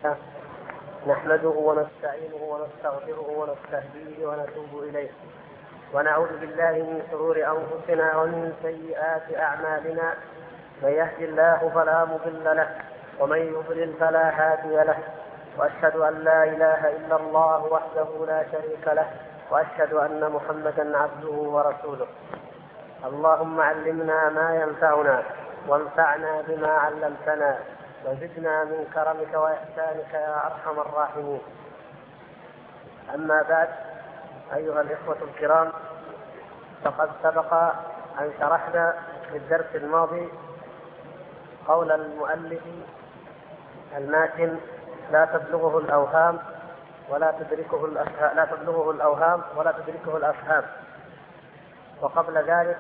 نحمده ونستعينه ونستغفره ونستهديه ونتوب إليه ونعوذ بالله من شرور أنفسنا ومن سيئات أعمالنا. من يهد الله فلا مضل له ومن يضلل فلا هادي له، وأشهد أن لا إله إلا الله وحده لا شريك له، وأشهد أن محمدا عبده ورسوله. اللهم علمنا ما ينفعنا وانفعنا بما علمتنا وزدنا من كرمك وإحسانك يا أرحم الراحمين. أما بعد، أيها الإخوة الكرام، فقد سبق أن شرحنا في الدرس الماضي قول المؤلف الماتن: لا تبلغه الأوهام ولا تدركه الأفهام. وقبل ذلك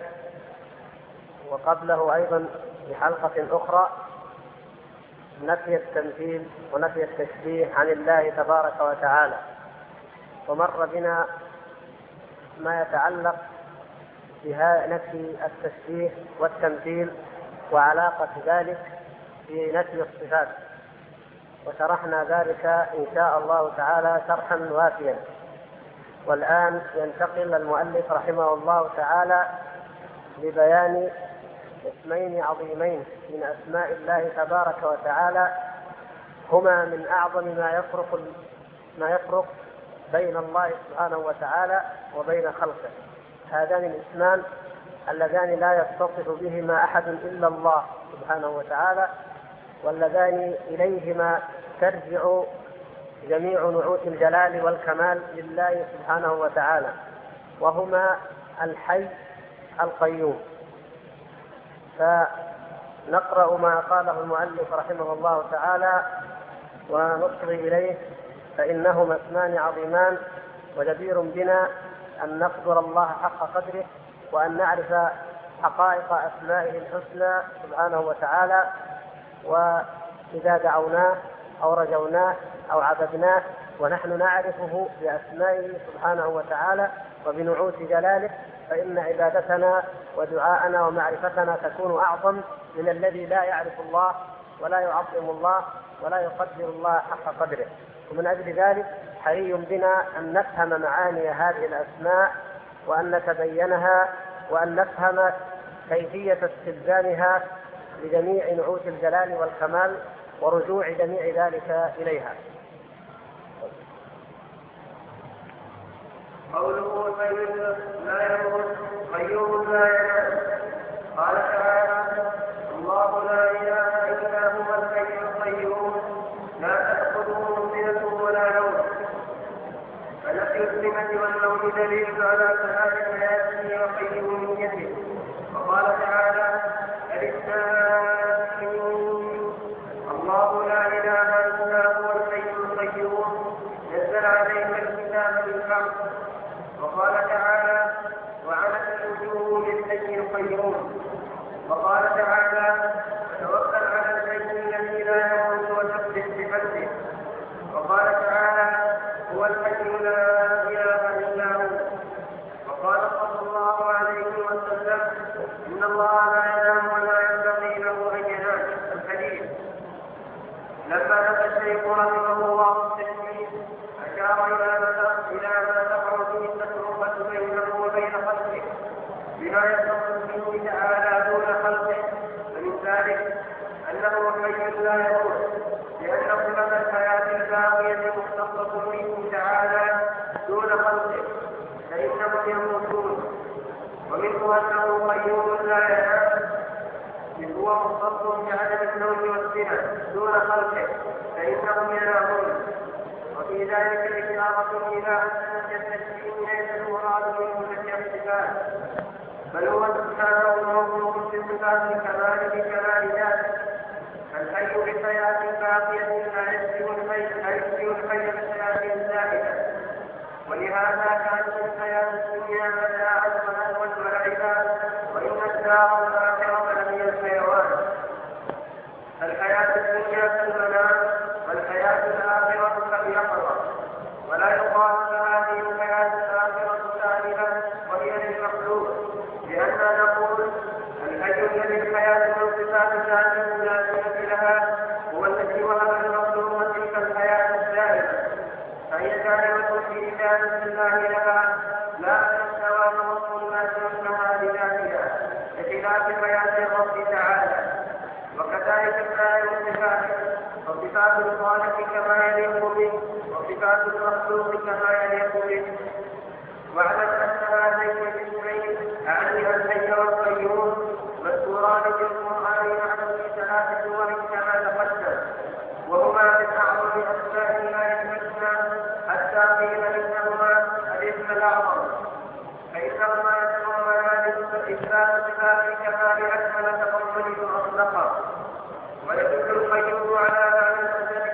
وقبله أيضا في حلقة أخرى نفي التمثيل ونفي التشبيه عن الله تبارك وتعالى، ومر بنا ما يتعلق بنفي التشبيه والتمثيل وعلاقة ذلك في نفي الصفات، وشرحنا ذلك إن شاء الله تعالى شرحا وافيا. والآن ينتقل المؤلف رحمه الله تعالى لبيان اسمين عظيمين من أسماء الله تبارك وتعالى، هما من أعظم ما يفرق بين الله سبحانه وتعالى وبين خلقه. هذان الاسمان اللذان لا يتصف بهما أحد إلا الله سبحانه وتعالى، واللذان إليهما ترجع جميع نعوت الجلال والكمال لله سبحانه وتعالى، وهما الحي القيوم. فنقرأ ما قاله المؤلف رحمه الله تعالى ونصغي إليه، فإنهما اسمان عظيمان، وجدير بنا أن نقدر الله حق قدره وأن نعرف حقائق أسمائه الحسنى سبحانه وتعالى. وإذا دعوناه أو رجوناه أو عبدناه ونحن نعرفه بأسمائه سبحانه وتعالى وبنعوت جلاله، فإن عبادتنا ودعاءنا ومعرفتنا تكون أعظم من الذي لا يعرف الله ولا يعظم الله ولا يقدر الله حق قدره. ومن أجل ذلك حري بنا أن نفهم معاني هذه الأسماء وأن نتبينها وأن نفهم كيفية استلزامها لجميع نعوت الجلال والكمال ورجوع جميع ذلك إليها. قوله سيد لا يموت قيوم لا ينام. قال تعالى: الله لا اله الا هو الحي القيوم لا تاخذه سنه ولا نوم. فنفي السنه والنوم دليل على كمال حياته وقيوميته. وقال تعالى: الله لا اله الا هو الحي القيوم نزل عليك الكتاب بالحق. وقال تعالى: وعنت الوجوه للحي القيوم. وقال تعالى: توكل على الحي الذي لا يموت وسبح بحمده. وقال تعالى: هو الحي لا اله الا هو. وقال صلى الله عليه وسلم: ان الله لا ينام ولا ينبغي له ان ينام. الحديث. لما نفى الشيخ رحمه الله التشبيه أشار إلى ما تقع به التفرقة بينه وبين خلقه بما يتصف به تعالى دون خلقه، ومن ذلك أنه حي لا يموت، لأن صفة الحياة الباقية مختصة به تعالى دون خلقه، فإنهم يموتون. ومنه أنه قيوم لا ينام، إذ هو مختص بعدم النوم والسنة دون خلقه، فإنهم ينامون. وفي ذلك إشارة إلى أن التشبيه ليس المراد منه نفي الصفات، بل هو سبحانه موصوف بصفات الكمال بكمال ذاته. الحي بحياة باقية لا يشبه الحي بحياة زائدة. ولهذا كانت الحياة الدنيا متاعا ولهوا ولعبا، وإن الدار الآخرة لهي الحيوان. الحياة الدنيا كالمنام، والحياة الآخرة كاليقظة. ولا يقال هذه الحياة الآخرة ثانية وهي للمخلوق، لأننا نقول الحي الذي الحياة من صفات ذاته لا شريك لها هو الذي وهب المخلوق تلك الحياة وكذلك سائر صفاته، وصفات الخالق كما يليق به، وصفات المخلوق كما يليق به. واعلم ان هذين الاسمين اعني الحي والقيوم مذكوران في القران معا في 3 سور كما تقدم، وهما من اعظم اسماء الله الحسنى، حتى قيل انهما الاسم الاعظم، فانهما يتضمنان اثبات صفات الكمال اكمل تضمن واصدقا. ويدل القيوم على معنى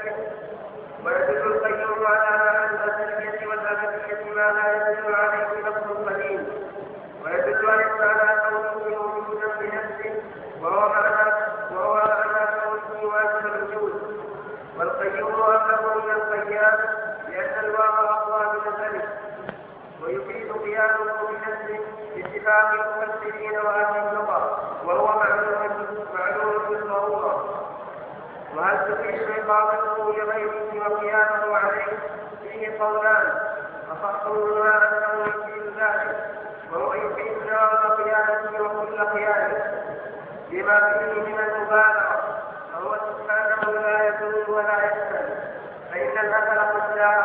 الازليه والابديه ما لا يدل عليه لفظ القديم، ويدل على كونه موجودا بنفسه، وهو معنى كونه واجب الوجود. والقيوم أبلغ من القيام لأن الواو أقوى من الألف، ويفيد قيامه بنفسه باتفاق المفسرين وأهل اللغة، وهو معلوم بالضرورة. وهل تفيد إقامته لغيره وقيامه عليه فيه قولان، أصحهما أنه يفيد ذلك، وهو يفيد دوام قيامته وكل قيامه بما فيه من المبالغة، فهو سبحانه لا يزول ولا يسلم، فإن الآخر قد جاء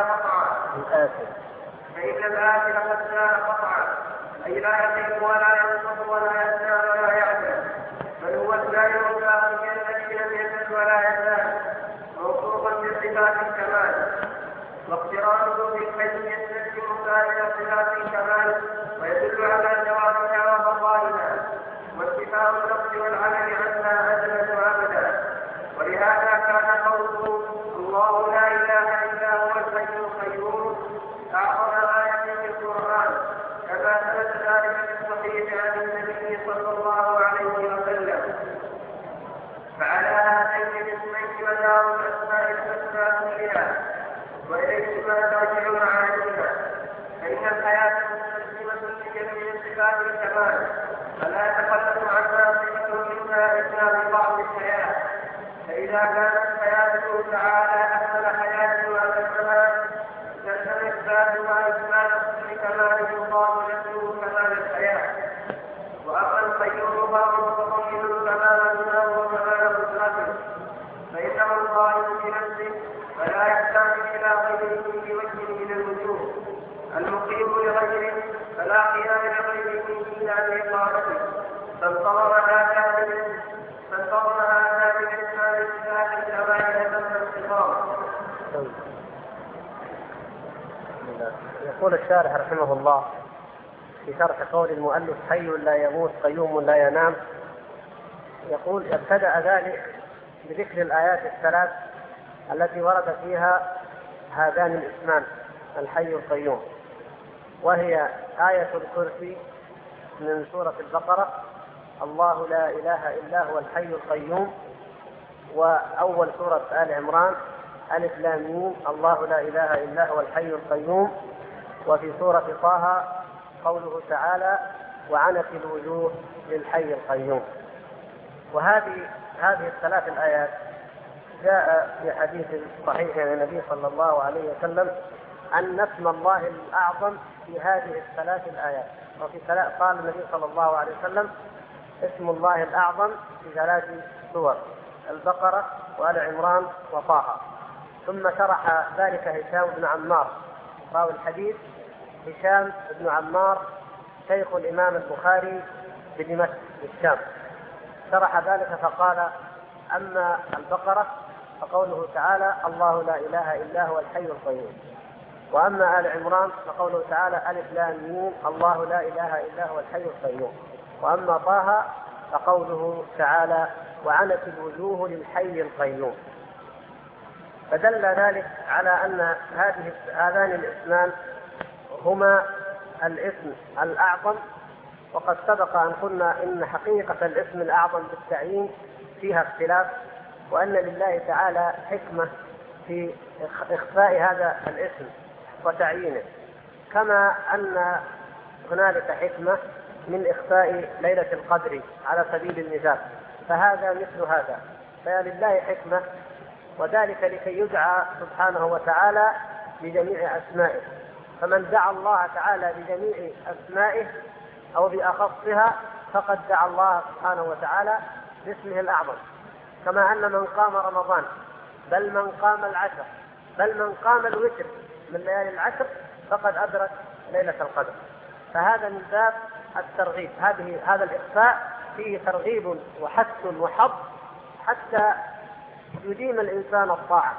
قطعا أي لا يقيم ولا ينقص ولا يزال ولا يعدل، بل هو الدائم الباقي الذي لم يزل ولا يزال، موصوفا بصفات الكمال، واقترانه بالحي يستلزم سائر صفات الكمال ويدل على جوابها وفضائلها، وانتفاء النقص والعمل عنها أجمل وأبدا. ولهذا كان قوله الله لا إله إلا هو الحي القيوم أعظم آية في القرآن، كما ثبت ذلك في الصحيح عن النبي صلى الله عليه وسلم. فعلى هذين الاسمين مدار الأسماء الحسنى كلها، وإليهما ترجع معانيها، فإن الحياة مستلزمة لجميع صفات الكمال، فلا يتخلف عنها صفة منها إلا ببعض الحياة. فإذا كانت حياته تعالى أكمل حياة وأكملها لازم إثبات وإكمال كل كمال يضاف له كمال الحياة. وأما القيوم فهو متضمن كمال منه وكمال قدرته، فإنه القائم بنفسه فلا يحتاج إلى غيره بوجه من الوجوه، المقيم لغيره فلا قيام لغيره إلا بإقامته، فانتظر هذا من إسلام الله الكبائر ثم الصغار. يقول الشارح رحمه الله في شرح قول المؤلف حي لا يموت قيوم لا ينام، يقول ابتدأ ذلك بذكر الآيات الثلاث التي ورد فيها هذان الاسمان الحي القيوم، وهي آية الكرسي من سورة البقرة الله لا إله إلا هو الحي القيوم، وأول سورة آل عمران ألف لام ميم الله لا إله إلا هو الحي القيوم، وفي سورة طه قوله تعالى وعنت الوجوه للحي القيوم. وهذه الثلاث الآيات جاء في حديث صحيح عن النبي صلى الله عليه وسلم أن اسم الله الأعظم في هذه الثلاث الآيات، قال النبي صلى الله عليه وسلم اسم الله الأعظم في 3 سور البقرة وآل عمران وطه. ثم شرح ذلك هشام بن عمار راوي الحديث، هشام بن عمار شيخ الإمام البخاري بدمشق بالشام، شرح ذلك فقال أما البقرة فقوله تعالى الله لا إله إلا هو الحي القيوم، وأما آل عمران فقوله تعالى ألف لام ميم الله لا إله إلا هو الحي القيوم، وأما طه فقوله تعالى وعنت الوجوه للحي القيوم. فدل ذلك على أن هذان الاسمان هما الاسم الأعظم. وقد سبق أن قلنا إن حقيقة الاسم الأعظم بالتعيين فيها اختلاف، وأن لله تعالى حكمة في إخفاء هذا الاسم وتعيينه، كما أن هنالك حكمة من إخفاء ليلة القدر على سبيل المثال، فهذا مثل هذا، فلله حكمة، وذلك لكي يدعى سبحانه وتعالى بجميع أسمائه. فمن دعا الله تعالى بجميع أسمائه أو بأخصها فقد دعا الله سبحانه وتعالى باسمه الأعظم. كما أن من قام رمضان بل من قام العشر بل من قام الوتر من ليالي العشر فقد أدرك ليلة القدر. فهذا من باب الترغيب، هذا الإخفاء فيه ترغيب وحث وحظ حتى يديم الإنسان الطاعة.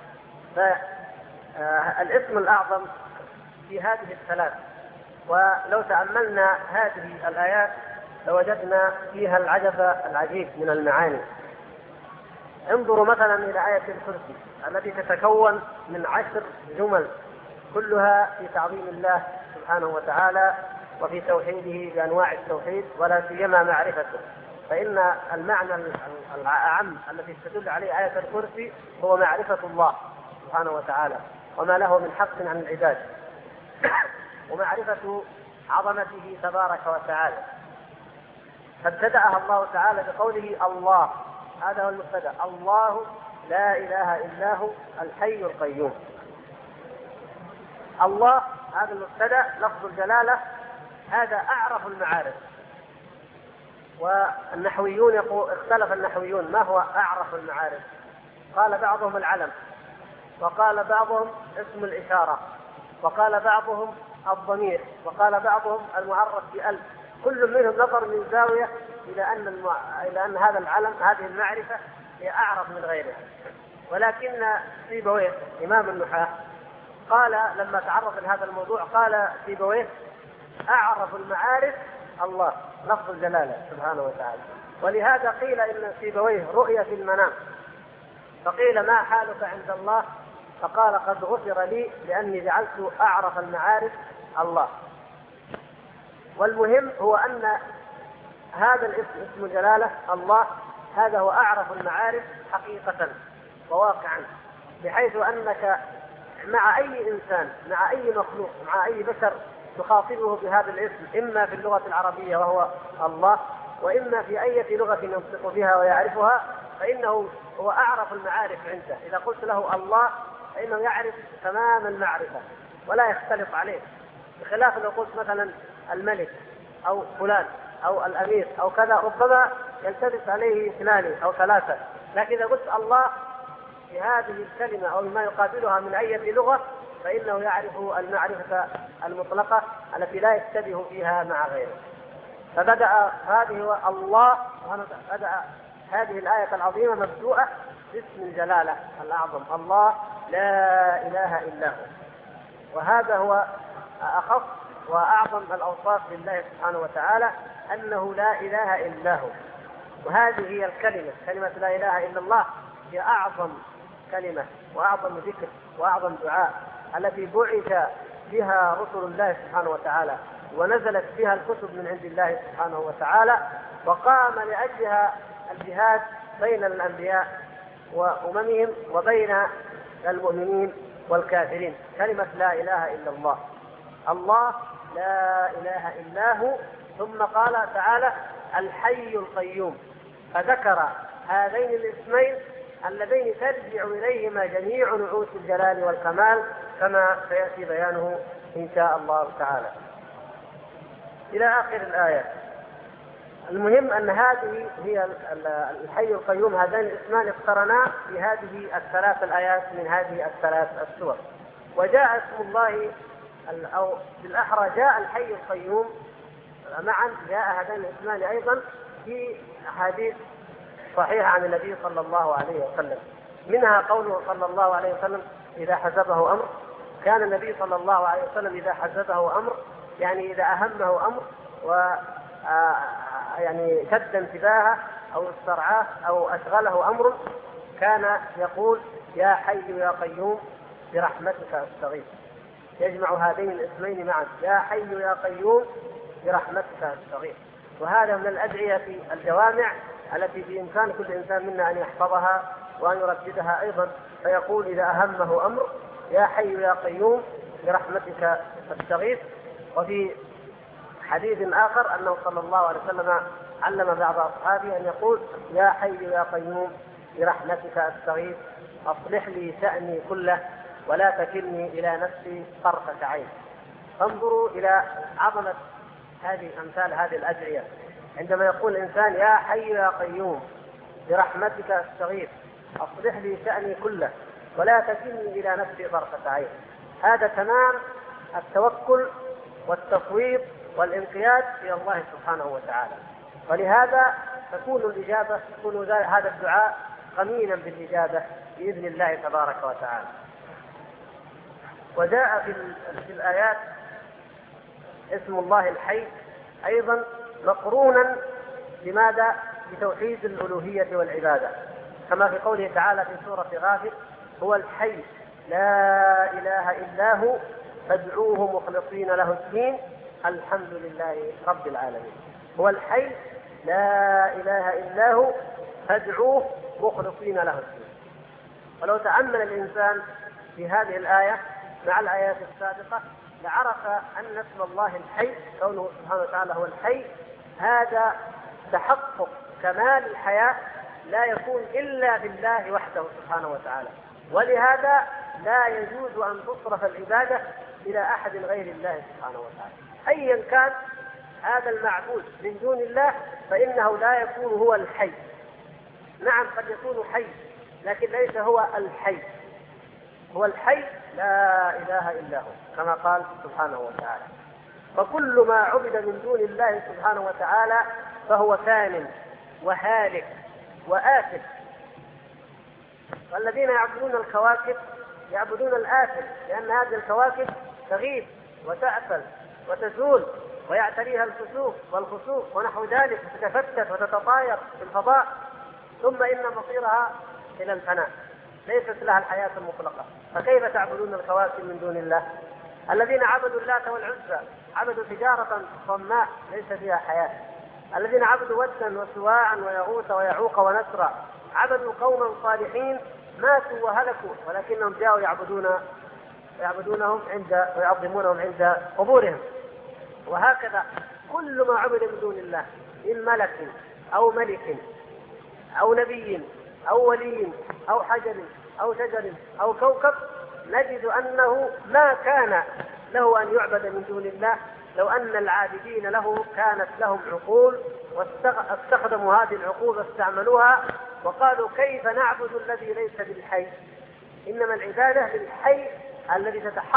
فالاسم الأعظم في هذه الثلاث، ولو تأملنا هذه الآيات لوجدنا فيها العجب العجيب من المعاني. انظروا مثلا إلى آية الكرسي التي تتكون من 10 جمل كلها في تعظيم الله سبحانه وتعالى وفي توحيده بأنواع التوحيد ولا سيما معرفته. فإن المعنى الأعم الذي تدل عليه آية الكرسي هو معرفة الله سبحانه وتعالى وما له من حق عن العباد ومعرفة عظمته تبارك وتعالى. فابتدأها الله تعالى بقوله الله، هذا هو المبتدأ، الله لا إله إلا هو الحي القيوم. الله هذا المبتدأ لفظ الجلالة، هذا أعرف المعارف. والنحويون اختلف النحويون ما هو أعرف المعارف. قال بعضهم العلم، وقال بعضهم اسم الإشارة، وقال بعضهم الضمير، وقال بعضهم المعرف بألف. كل منهم نظر من زاوية إلى أن هذا العلم هذه المعرفة هي أعرف من غيرها. ولكن سيبويه إمام النحاة قال لما تعرض لهذا الموضوع قال سيبويه أعرف المعارف الله لفظ الجلالة سبحانه وتعالى. ولهذا قيل إن سيبويه رؤيا في المنام، فقيل ما حالك عند الله؟ فقال قد غفر لي لأني جعلت أعرف المعارف الله. والمهم هو أن هذا الاسم اسم جلالة الله هذا هو أعرف المعارف حقيقة وواقعا، بحيث أنك مع أي إنسان مع أي مخلوق مع أي بشر تخاطبه بهذا الاسم، إما في اللغة العربية وهو الله، وإما في أي لغة ينطق بها ويعرفها، فإنه هو أعرف المعارف عنده. إذا قلت له الله فإنه يعرف تمام المعرفة ولا يختلط عليه، بخلاف لو قلت مثلا الملك أو فلان أو الأمير أو كذا ربما يلتبس عليه 2 أو 3، لكن إذا قلت الله بهذه الكلمة أو ما يقابلها من أي لغة فإنه يعرف المعرفة المطلقة التي لا يشتبه فيها مع غيره. فبدأ بدأ هذه الآية العظيمة مبدوءة باسم الجلالة الأعظم الله لا إله إلا هو. وهذا هو أخص وأعظم الأوصاف لله سبحانه وتعالى، أنه لا إله إلا هو. وهذه هي الكلمة، كلمة لا إله إلا الله هي أعظم كلمة وأعظم ذكر وأعظم دعاء التي بعث بها رسل الله سبحانه وتعالى ونزلت بها الكتب من عند الله سبحانه وتعالى، وقام لأجلها الجهاد بين الأنبياء وأممهم وبين المؤمنين والكافرين. كلمة لا إله إلا الله، الله لا إله إلا هو. ثم قال تعالى الحي القيوم، فذكر هذين الاسمين اللذين ترجع إليهما جميع نعوت الجلال والكمال كما سيأتي بيانه إن شاء الله تعالى إلى آخر الآية. المهم أن هذه هي الحي القيوم، هذين الاسمان اقترنا في هذه الثلاث الآيات من هذه الثلاث السور. وجاء اسم الله أو بالأحرى جاء الحي القيوم معا، جاء هذين الاسمان أيضا في أحاديث صحيحة عن النبي صلى الله عليه وسلم، منها قوله صلى الله عليه وسلم إذا حزبه أمر. كان النبي صلى الله عليه وسلم إذا حزبه أمر يعني إذا أهمه أمر يعني شد انتباهه أو استرعاه أو أشغله أمر كان يقول يا حي يا قيوم برحمتك أستغيث. يجمع هذين الاسمين معا، يا حي يا قيوم برحمتك أستغيث. وهذا من الأدعية الجوامع التي بإمكان كل إنسان منا أن يحفظها وأن يرددها أيضا، فيقول إذا أهمه أمر يا حي يا قيوم برحمتك أستغيث. وفي حديث آخر أنه صلى الله عليه وسلم علم بعض أصحابه أن يقول يا حي يا قيوم برحمتك أستغيث أصلح لي شأني كله ولا تكلني إلى نفسي طرفة عين. انظروا إلى عظمة هذه أمثال هذه الأدعية. عندما يقول الإنسان يا حي يا قيوم برحمتك أستغيث أصلح لي شأني كله ولا تكلني إلى نفسي طرفة عين. هذا تمام التوكل والتفويض والانقياد إلى الله سبحانه وتعالى. ولهذا تكون الإجابة، يكون هذا الدعاء قمينا بالإجابة بإذن الله تبارك وتعالى. وجاء في الآيات اسم الله الحي أيضا مقرونا لماذا؟ بتوحيد الألوهية والعبادة، كما في قوله تعالى في سورة غافر: هو الحي لا إله إلا هو فادعوه مخلصين له الدين الحمد لله رب العالمين. هو الحي لا إله إلا هو فادعوه مخلصين له الدين. ولو تأمل الإنسان في هذه الآية مع الآيات السابقة لعرف أن اسم الله الحي كونه سبحانه وتعالى هو الحي هذا تحقق كمال الحياة لا يكون إلا بالله وحده سبحانه وتعالى. ولهذا لا يجوز أن تصرف العبادة إلى أحد غير الله سبحانه وتعالى أيا كان هذا المعبود من دون الله، فإنه لا يكون هو الحي. نعم قد يكون حي لكن ليس هو الحي. هو الحي لا إله إلا هو كما قال سبحانه وتعالى. فكل ما عبد من دون الله سبحانه وتعالى فهو فان وهالك وآفل. والذين يعبدون الكواكب يعبدون الآفل، لأن هذه الكواكب تغيب وتأفل وتزول ويعتريها الكسوف والخسوف ونحو ذلك، وتتفتت وتتطاير في الفضاء، ثم إن مصيرها إلى الفناء، ليست لها الحياة المطلقة. فكيف تعبدون الكواكب من دون الله؟ الذين عبدوا اللات والعزى عبدوا تجارة صماء ليس فيها حياة. الذين عبدوا ودا وسواعا ويغوث ويعوق ونسرا عبدوا قوما صالحين ماتوا وهلكوا ولكنهم جاءوا يعبدونهم ويعظمونهم عند قبورهم. وهكذا كل ما عبد من دون الله من ملك أو ملك أو نبي أو ولي أو حجر أو شجر أو كوكب نجد أنه ما كان له أن يعبد من دون الله لو أن العابدين له كانت لهم عقول واستخدموا هذه العقول واستعملوها وقالوا كيف نعبد الذي ليس بالحي. إنما العبادة للحي الذي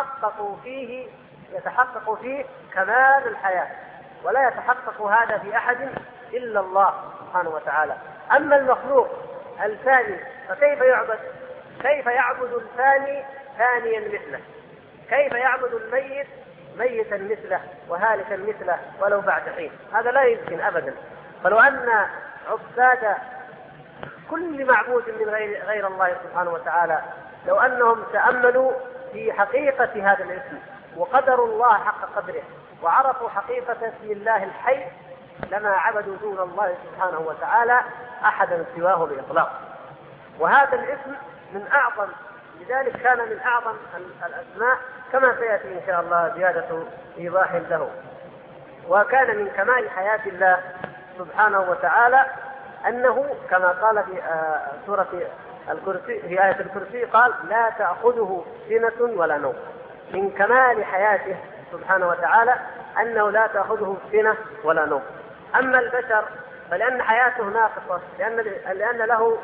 يتحقق فيه كمال الحياة، ولا يتحقق هذا في أحد إلا الله سبحانه وتعالى. أما المخلوق الثاني فكيف يعبد؟ كيف يعبد الثاني ثانيا مثله؟ كيف يعبد الميت ميتا مثله وهالكا مثله ولو بعد حين؟ هذا لا يمكن أبدا. فلو أن عباد كل معبود من غير الله سبحانه وتعالى لو أنهم تأملوا في حقيقة هذا الاسم وقدروا الله حق قدره وعرفوا حقيقة اسم الله الحي لما عبدوا دون الله سبحانه وتعالى أحدا سواه بإطلاق. وهذا الاسم من أعظم، لذلك كان من أعظم الأسماء كما سيأتي إن شاء الله زيادة إيضاح له. وكان من كمال حياة الله سبحانه وتعالى أنه كما قال في سورة الكرسي في آية الكرسي قال لا تأخذه سنة ولا نوم. من كمال حياته سبحانه وتعالى أنه لا تأخذه سنة ولا نوم. أما البشر فلأن حياته ناقصة، لأن له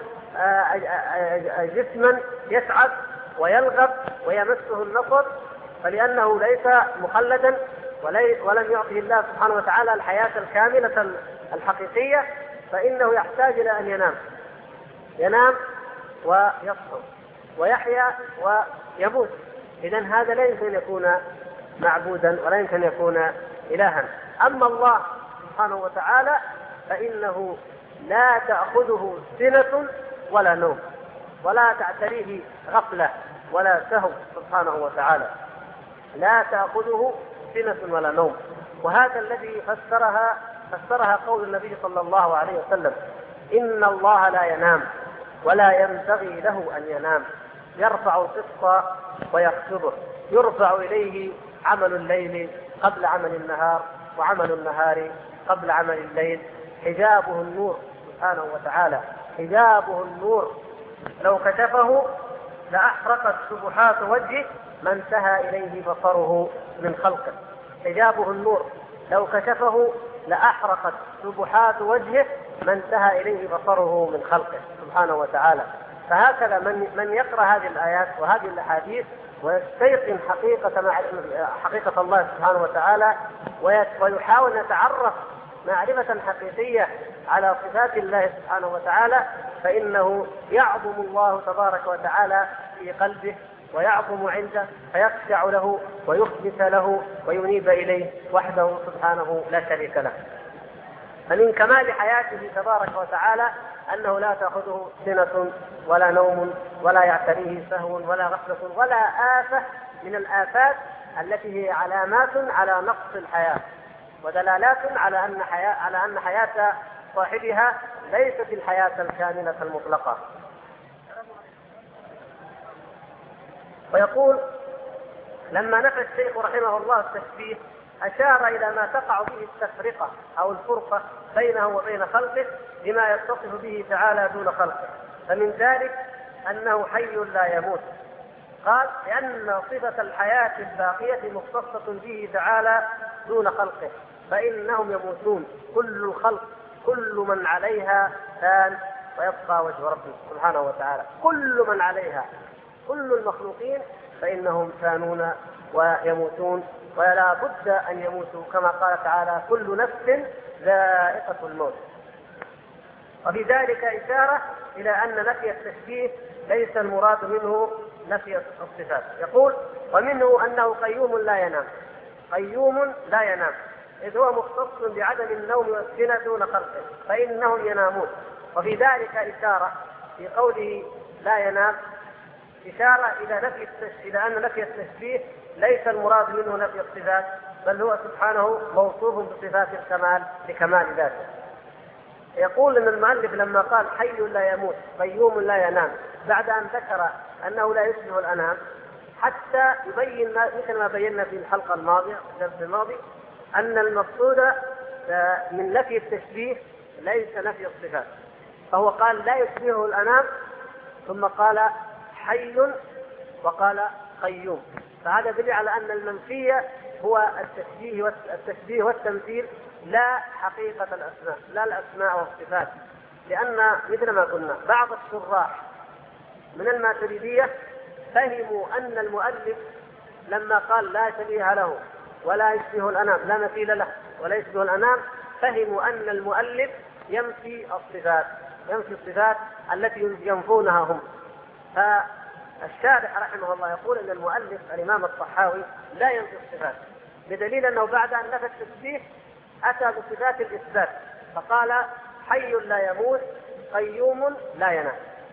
جسما يسعد ويلغب ويمسه النصر، فلأنه ليس مخلدا ولم يعطه الله سبحانه وتعالى الحياة الكاملة الحقيقية، فإنه يحتاج إلى أن ينام ويصحو ويحيا ويموت. إذن هذا لا يمكن أن يكون معبودا ولا يمكن أن يكون إلها. أما الله سبحانه وتعالى فإنه لا تأخذه سنة ولا نوم ولا تعتريه غفلة ولا سهو سبحانه وتعالى، لا تأخذه سنة ولا نوم. وهذا الذي فسرها قول النبي صلى الله عليه وسلم إن الله لا ينام ولا ينبغي له أن ينام، يرفع القسط ويخفضه، يرفع إليه عمل الليل قبل عمل النهار وعمل النهار قبل عمل الليل. حجابه النور سبحانه وتعالى، حجابه النور لو كشفه لأحرقت سبحات وجهه ما انتهى إليه بصره من خلقه. حجابه النور لو كشفه لأحرقت سبحات وجهه ما انتهى إليه بصره من خلقه سبحانه وتعالى. فهكذا من يقرأ هذه الآيات وهذه الأحاديث ويستيقن حقيقة الله سبحانه وتعالى ويحاول يتعرف معرفة حقيقية على صفات الله سبحانه وتعالى، فإنه يعظم الله تبارك وتعالى في قلبه ويعظم عنده، فيخشع له ويخبت له وينيب إليه وحده سبحانه لا شريك له. فمن كمال حياته تبارك وتعالى أنه لا تأخذه سنة ولا نوم ولا يعتريه سهو ولا غفلة ولا آفة من الآفات التي هي علامات على نقص الحياة ودلالات على أن حياة صاحبها ليست الحياة الكاملة المطلقة. ويقول لما نفى الشيخ رحمه الله التشبيه أشار إلى ما تقع به التفرقة أو الفرقة بينه وبين خلقه بما يتصف به تعالى دون خلقه، فمن ذلك أنه حي لا يموت. قال لأن صفة الحياة الباقية مختصة به تعالى دون خلقه، فإنهم يموتون، كل الخلق كل من عليها فان ويبقى وجه ربه سبحانه وتعالى، كل من عليها، كل المخلوقين فإنهم فانون ويموتون ولا بد أن يموتوا، كما قال تعالى كل نفس ذائقة الموت. وفي ذلك إشارة إلى أن نفي التشبيه ليس المراد منه نفي الصفات. يقول ومنه أنه قيوم لا ينام، قيوم لا ينام، إذ هو مختص بعدم النوم والسنة دون خلقه فإنهم ينامون. وفي ذلك إشارة في قوله لا ينام إشارة إلى أن نفي التشبيه ليس المراد منه نفي الصفات، بل هو سبحانه موصوف بصفات الكمال لكمال ذاته. يقول ان المؤلف لما قال حي لا يموت قيوم لا ينام بعد ان ذكر انه لا يشبه الانام، حتى يبين مثل ما بينا في الحلقه الماضيه الدرس الماضي ان المقصود من نفي التشبيه ليس نفي الصفات، فهو قال لا يشبهه الانام ثم قال حي وقال قيوم، فهذا يدل على ان المنفي هو التشبيه والتمثيل لا حقيقة الأسماء، لا الأسماء والصفات. لأن مثل ما قلنا بعض الشراح من الماتريدية فهموا أن المؤلف لما قال لا شبيه له ولا يشبه الأنام، لا مثيل له ولا يشبه الأنام، فهموا أن المؤلف ينفي الصفات التي ينفونها هم. فالشارح رحمه الله يقول أن المؤلف الإمام الطحاوي لا ينفي الصفات، بدليل أنه بعد أن نفى التشبيه أتى بصفات الإثبات فقال حي لا يموت قيوم لا ينام.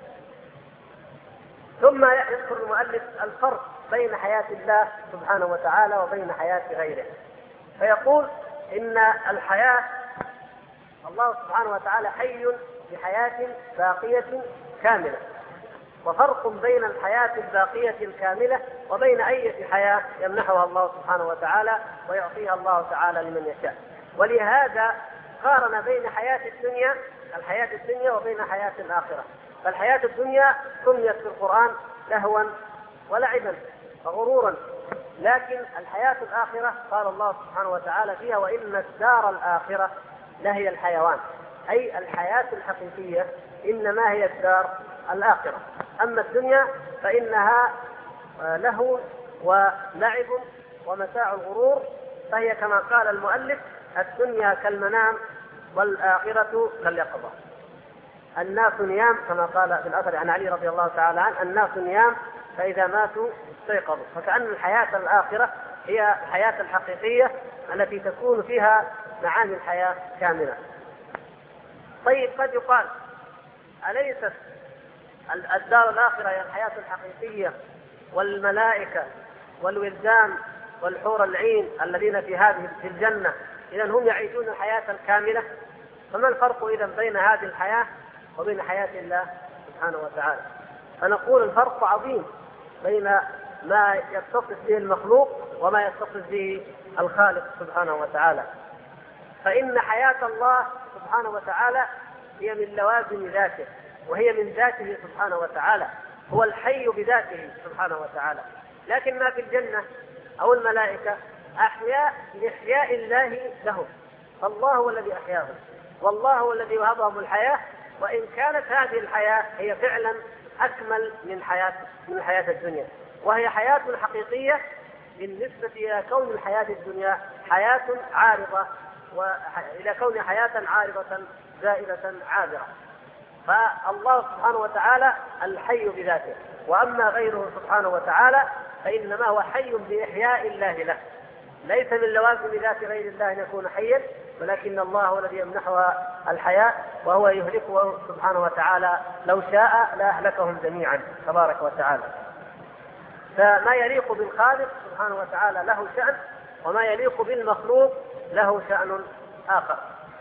ثم يذكر المؤلف الفرق بين حياة الله سبحانه وتعالى وبين حياة غيره، فيقول إن الحياة الله سبحانه وتعالى حي بحياة باقية كاملة، وفرق بين الحياة الباقية الكاملة وبين أي حياة يمنحها الله سبحانه وتعالى ويعطيها الله تعالى لمن يشاء. ولهذا قارن بين الحياة الدنيا وبين حياة الآخرة. فالحياة الدنيا سميت في القرآن لهوا ولعبا وغرورا، لكن الحياة الآخرة قال الله سبحانه وتعالى فيها وإن الدار الآخرة لهي الحيوان، أي الحياة الحقيقية إنما هي الدار الآخرة. أما الدنيا فإنها لهو ولعب ومتاع الغرور، فهي كما قال المؤلف الدنيا كالمنام والآخرة كاليقظة. الناس نيام كما قال في الأثر عن علي رضي الله تعالى عنه الناس نيام فإذا ماتوا استيقظوا، فكأن الحياة الآخرة هي الحياة الحقيقية التي تكون فيها معاني الحياة كاملة. طيب قد يقال أليست الدار الآخرة هي الحياة الحقيقية والملائكة والولدان والحور العين الذين في الجنة إذن هم يعيشون الحياة الكاملة؟ فما الفرق إذن بين هذه الحياة وبين حياة الله سبحانه وتعالى؟ فنقول الفرق عظيم بين ما يتصف به المخلوق وما يتصف به الخالق سبحانه وتعالى. فإن حياة الله سبحانه وتعالى هي من لوازم ذاته وهي من ذاته سبحانه وتعالى، هو الحي بذاته سبحانه وتعالى. لكن ما في الجنة أو الملائكة أحياء لإحياء الله لهم، فالله هو الذي أحياهم، والله هو الذي وهبهم الحياة، وإن كانت هذه الحياة هي فعلا أكمل من حياة الدنيا، وهي حياة حقيقية بالنسبة إلى كون الحياة الدنيا حياة عارضة، وإلى كون حياة عارضة زائلة عابرة. فالله سبحانه وتعالى الحي بذاته، وأما غيره سبحانه وتعالى فإنما هو حي بإحياء الله له، ليس من لوازم ذات غير الله أن يكون حيا، ولكن الله هو الذي يمنحها الحياة، وهو يهلكه سبحانه وتعالى لو شاء لأهلكهم جميعا تبارك وتعالى. فما يليق بالخالق سبحانه وتعالى له شأن، وما يليق بالمخلوق له شأن آخر.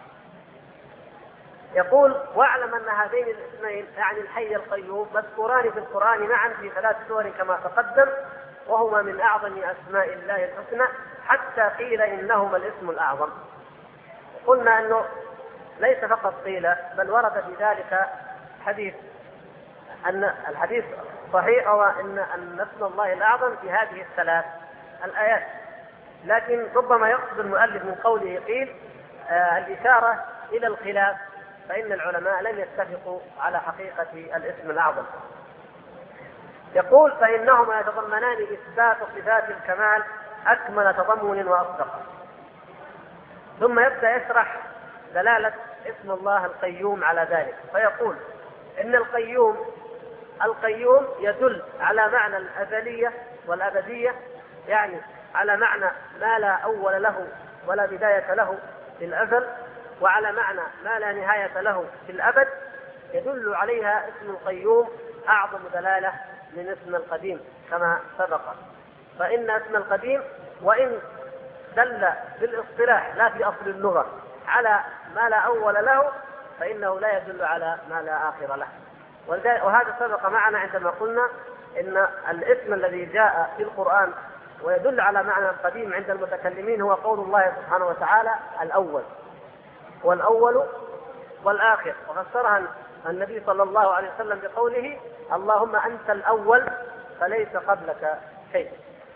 يقول: واعلم أن هذين الاسمين يعني الحي القيوم مذكوران في القرآن معا في 3 سور كما تقدم، وهما من أعظم أسماء الله الحسنى، حتى قيل إنهما الاسم الأعظم. قلنا أنه ليس فقط قيل، بل ورد في ذلك حديث، أن الحديث صحيح هو أن اسم الله الأعظم في هذه ال3 الآيات، لكن ربما يقصد المؤلف من قوله قيل الإشارة إلى الخلاف، فإن العلماء لم يتفقوا على حقيقة الاسم الأعظم. يقول: فإنهما يتضمنان إثبات صفات الكمال أكمل تضمن وأصدق. ثم يبدأ يشرح دلالة اسم الله القيوم على ذلك، فيقول: إن القيوم يدل على معنى الأزلية والأبدية، يعني على معنى ما لا أول له ولا بداية له في الأزل، وعلى معنى ما لا نهاية له في الأبد. يدل عليها اسم القيوم أعظم دلالة من اسم القديم كما سبق. فإن اسم القديم وإن دل بالاصطلاح لا في أصل اللغة على ما لا أول له، فإنه لا يدل على ما لا آخر له. وهذا سبق معنا عندما قلنا إن الاسم الذي جاء في القرآن ويدل على معنى القديم عند المتكلمين هو قول الله سبحانه وتعالى: الأول والأول والآخر. وفسرها النبي صلى الله عليه وسلم بقوله: اللهم أنت الأول فليس قبلك شيء.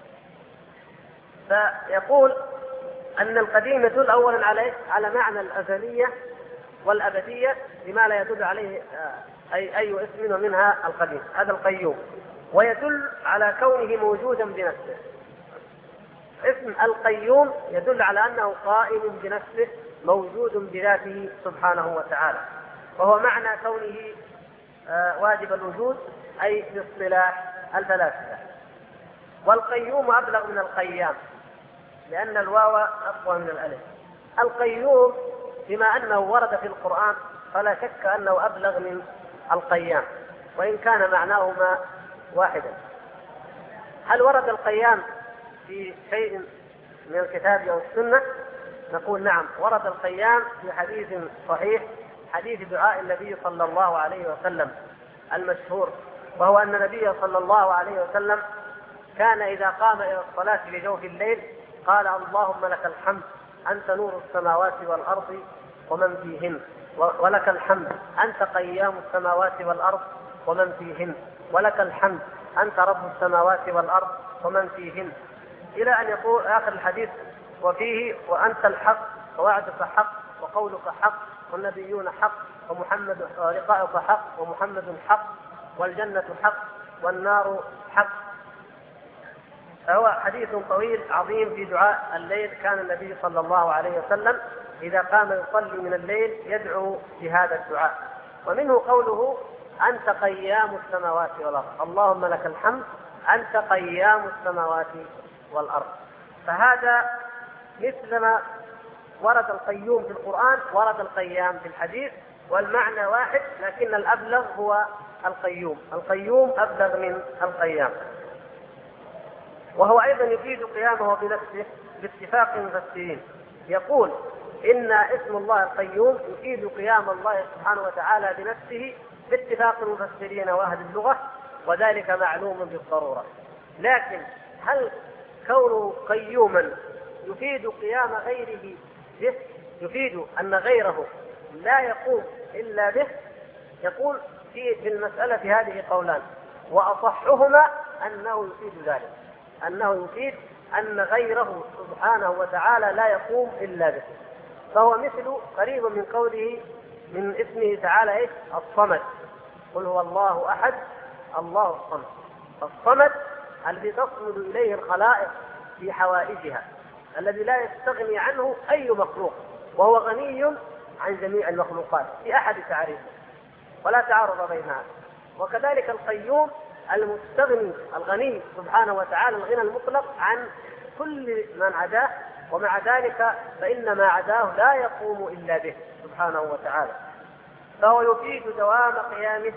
فيقول أن القديم يدل أولا على معنى الأزلية والأبدية بما لا يدل عليه أي اسم ومنها القديم، هذا القيوم. ويدل على كونه موجودا بنفسه. اسم القيوم يدل على أنه قائم بنفسه موجود بذاته سبحانه وتعالى، وهو معنى كونه واجب الوجود أي في اصطلاح الفلاسفة. والقيوم أبلغ من القيام لأن الواو أقوى من الألف. القيوم بما أنه ورد في القرآن فلا شك أنه أبلغ من القيام، وإن كان معناهما واحدا. هل ورد القيام في شيء من الكتاب أو السنة؟ نقول نعم، ورد القيام في حديث صحيح، حديث دعاء النبي صلى الله عليه وسلم المشهور، وهو أن النبي صلى الله عليه وسلم كان إذا قام إلى الصلاة في جوف الليل قال: اللهم لك الحمد أنت نور السماوات والأرض ومن فيهن، ولك الحمد أنت قيام السماوات والأرض ومن فيهن، ولك الحمد أنت رب السماوات والأرض ومن فيهن، إلى أن يقول آخر الحديث: وفيه وأنت الحق ووعدك حق وقولك حق والنبيون حق ومحمد ولقاؤك حق ومحمد حق والجنة حق والنار حق. فهو حديث طويل عظيم في دعاء الليل. كان النبي صلى الله عليه وسلم إذا قام يصلي من الليل يدعو بهذا الدعاء، ومنه قوله: أنت قيام السماوات والأرض، اللهم لك الحمد أنت قيام السماوات والأرض. فهذا مثلما ورد القيوم في القرآن ورد القيام في الحديث، والمعنى واحد، لكن الأبلغ هو القيوم. القيوم أبلغ من القيام، وهو أيضا يفيد قيامه بنفسه باتفاق المفسرين. يقول إن اسم الله القيوم يفيد قيام الله سبحانه وتعالى بنفسه باتفاق المفسرين وأهل اللغة، وذلك معلوم بالضرورة. لكن هل كونه قيوما يفيد قيام غيره به؟ يفيد أن غيره لا يقوم إلا به؟ يقول في المسألة هذه قولان، وأصحهما أنه يفيد ذلك، أنه يفيد أن غيره سبحانه وتعالى لا يقوم إلا به. فهو مثل قريب من قوله من اسمه تعالى إيش؟ الصمد. قل هو الله أحد الله الصمد. الصمد الذي تصمد إليه الخلائق في حوائجها، الذي لا يستغني عنه أي مخلوق، وهو غني عن جميع المخلوقات في أحد تعريفه ولا تعارض بينها. وكذلك القيوم المستغني الغني سبحانه وتعالى الغنى المطلق عن كل من عداه، ومع ذلك فإن ما عداه لا يقوم إلا به سبحانه وتعالى. فهو يفيد دوام قيامه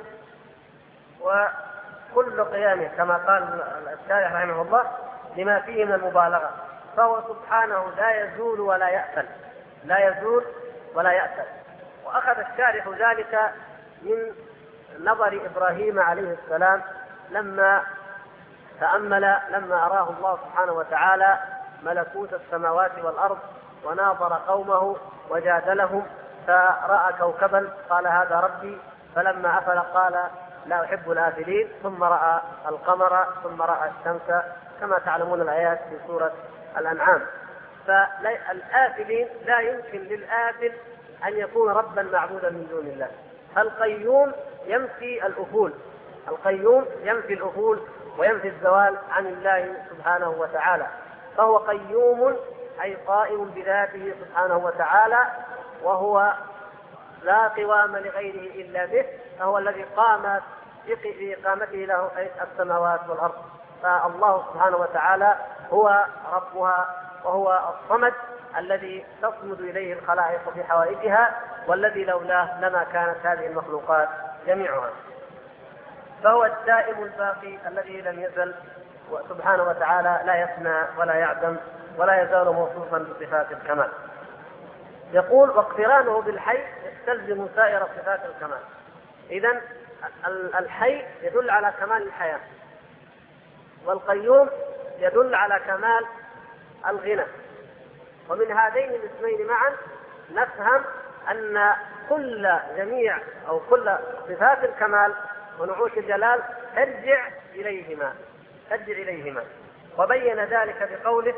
وكل قيامه كما قال الشارح رحمه الله لما فيه من المبالغة. فهو سبحانه لا يزول ولا يأتل، لا يزول ولا يأتل. وأخذ الشارح ذلك من نظر إبراهيم عليه السلام لما تأمل، لما أراه الله سبحانه وتعالى ملكوت السماوات والأرض وناظر قومه وجادلهم، فرأى كوكبا قال هذا ربي، فلما أفل قال لا أحب الآفلين، ثم رأى القمر، ثم رأى الشمس، كما تعلمون الآيات في سورة الأنعام. فالآفلين لا يمكن للآفل أن يكون ربا معبودا من دون الله. القيوم ينفي الأفول، القيوم ينفي الأفول وينفي الزوال عن الله سبحانه وتعالى. فهو قيوم أي قائم بذاته سبحانه وتعالى، وهو لا قوام لغيره إلا به، فهو الذي قامت بإقامته له السماوات والأرض. فالله سبحانه وتعالى هو ربها، وهو الصمد الذي تصمد إليه الخلائق في حوائجها، والذي لولاه لما كانت هذه المخلوقات جميعها. فهو الدائم الباقي الذي لم يزل سبحانه وتعالى، لا يفنى ولا يعدم ولا يزال موصوفا بصفات الكمال. يقول واقترانه بالحي يستلزم سائر صفات الكمال. إذن الحي يدل على كمال الحياة، والقيوم يدل على كمال الغنى. ومن هذين الاسمين معا نفهم أن جميع كل صفات الكمال ونعوت الجلال ترجع إليهما. وبين ذلك بقوله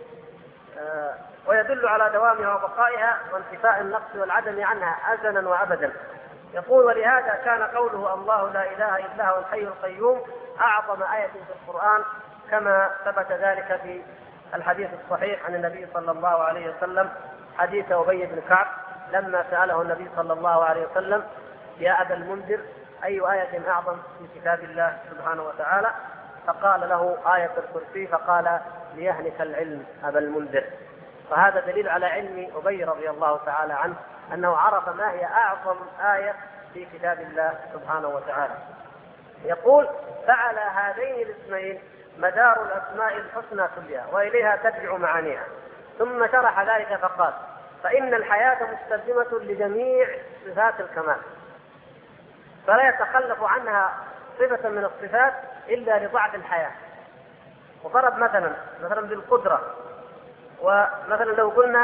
ويدل على دوامها وبقائها وانتفاء النقص والعدم عنها أزلا وأبدا. يقول ولهذا كان قوله الله لا إله إلا هو الحي القيوم أعظم آية في القرآن، كما ثبت ذلك في الحديث الصحيح عن النبي صلى الله عليه وسلم، حديث أبي بن كعب لما سأله النبي صلى الله عليه وسلم يا أبا المنذر أي آية أعظم في كتاب الله سبحانه وتعالى؟ فقال له آية الكرسي، فقال ليهلك العلم أبا المنذر. فهذا دليل على علم أبي رضي الله تعالى عنه أنه عرف ما هي أعظم آية في كتاب الله سبحانه وتعالى. يقول فعلى هذين الاسمين مدار الأسماء الحسنى كلها وإليها ترجع معانيها. ثم شرح ذلك فقال فإن الحياة مستلزمة لجميع صفات الكمال، فلا يتخلف عنها صفة من الصفات إلا لضعف الحياة. وضرب مثلا بالقدرة، ومثلا لو قلنا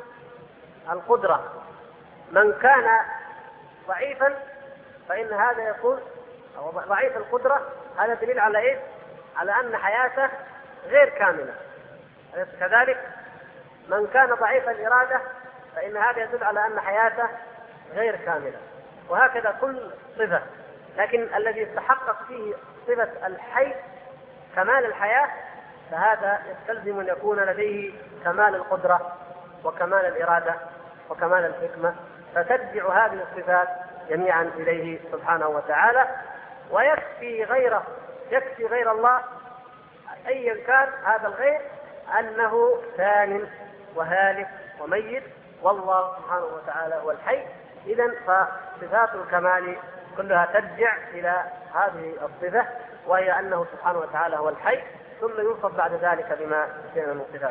القدرة من كان ضعيفا فإن هذا يكون ضعيف القدرة، هذا دليل على إيه؟ على أن حياته غير كاملة. كذلك من كان ضعيف الإرادة فإن هذا يدل على أن حياته غير كاملة، وهكذا كل صفة. لكن الذي يتحقق فيه صفة الحي كمال الحياة فهذا يستلزم أن يكون لديه كمال القدرة وكمال الإرادة وكمال الحكمة، فترجع هذه الصفات جميعا إليه سبحانه وتعالى. ويكفي غير الله أيا كان هذا الغير أنه ثان وهالك وميت، والله سبحانه وتعالى هو الحي. إذن فصفات الكمال كلها ترجع إلى هذه الصفة، وهي أنه سبحانه وتعالى هو الحي، ثم يوصف بعد ذلك بما شئنا من صفات.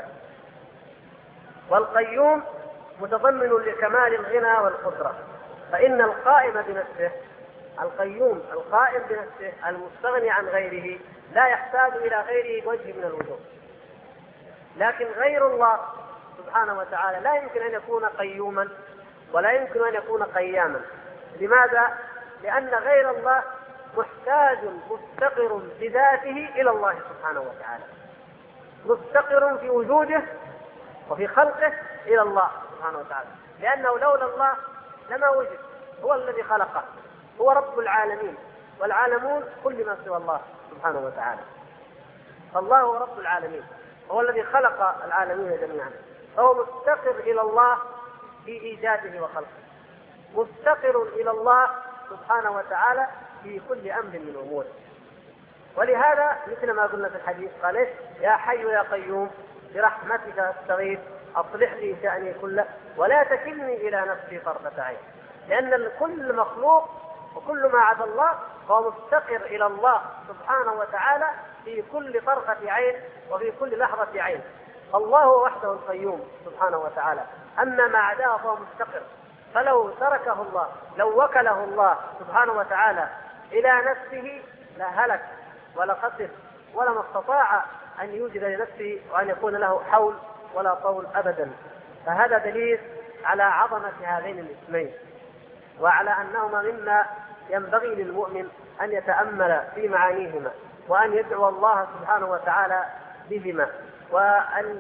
والقيوم متضمن لكمال الغنى والقدرة، فإن القائم بنفسه القيوم القائم بنفسه المستغني عن غيره لا يحتاج إلى غيره بوجه من الوجوه. لكن غير الله سبحانه وتعالى لا يمكن أن يكون قيوما ولا يمكن أن يكون قياما. لماذا؟ لأن غير الله محتاج مفتقر بذاته إلى الله سبحانه وتعالى، مفتقر في وجوده وفي خلقه إلى الله سبحانه وتعالى. لأنه لولا الله لما وجد. هو الذي خلقه، هو رب العالمين، والعالمون كل ما سوى الله سبحانه وتعالى. فالله هو رب العالمين، هو الذي خلق العالمين جميعا، فهو مفتقر إلى الله في إيجاده وخلقه، مفتقر إلى الله سبحانه وتعالى في كل أمر من أموره. ولهذا مثل ما قلنا في الحديث قال إيش؟ يا حي يا قيوم برحمتك أستغيث أصلح لي شأني كله ولا تكلني إلى نفسي طرفة عين. لأن كل مخلوق وكل ما عدا الله فهو مفتقر إلى الله سبحانه وتعالى في كل طرفة عين وفي كل لحظة عين. الله هو وحده القيوم سبحانه وتعالى، أما ما عداه فهو مفتقر. فلو تركه الله، لو وكله الله سبحانه وتعالى إلى نفسه لهلك ولا خسر ولما استطاع أن يوجد لنفسه وأن يكون له حول ولا طول أبدا. فهذا دليل على عظمة هذين الاسمين، وعلى أنهما مما ينبغي للمؤمن أن يتأمل في معانيهما، وأن يدعو الله سبحانه وتعالى بهما، وأن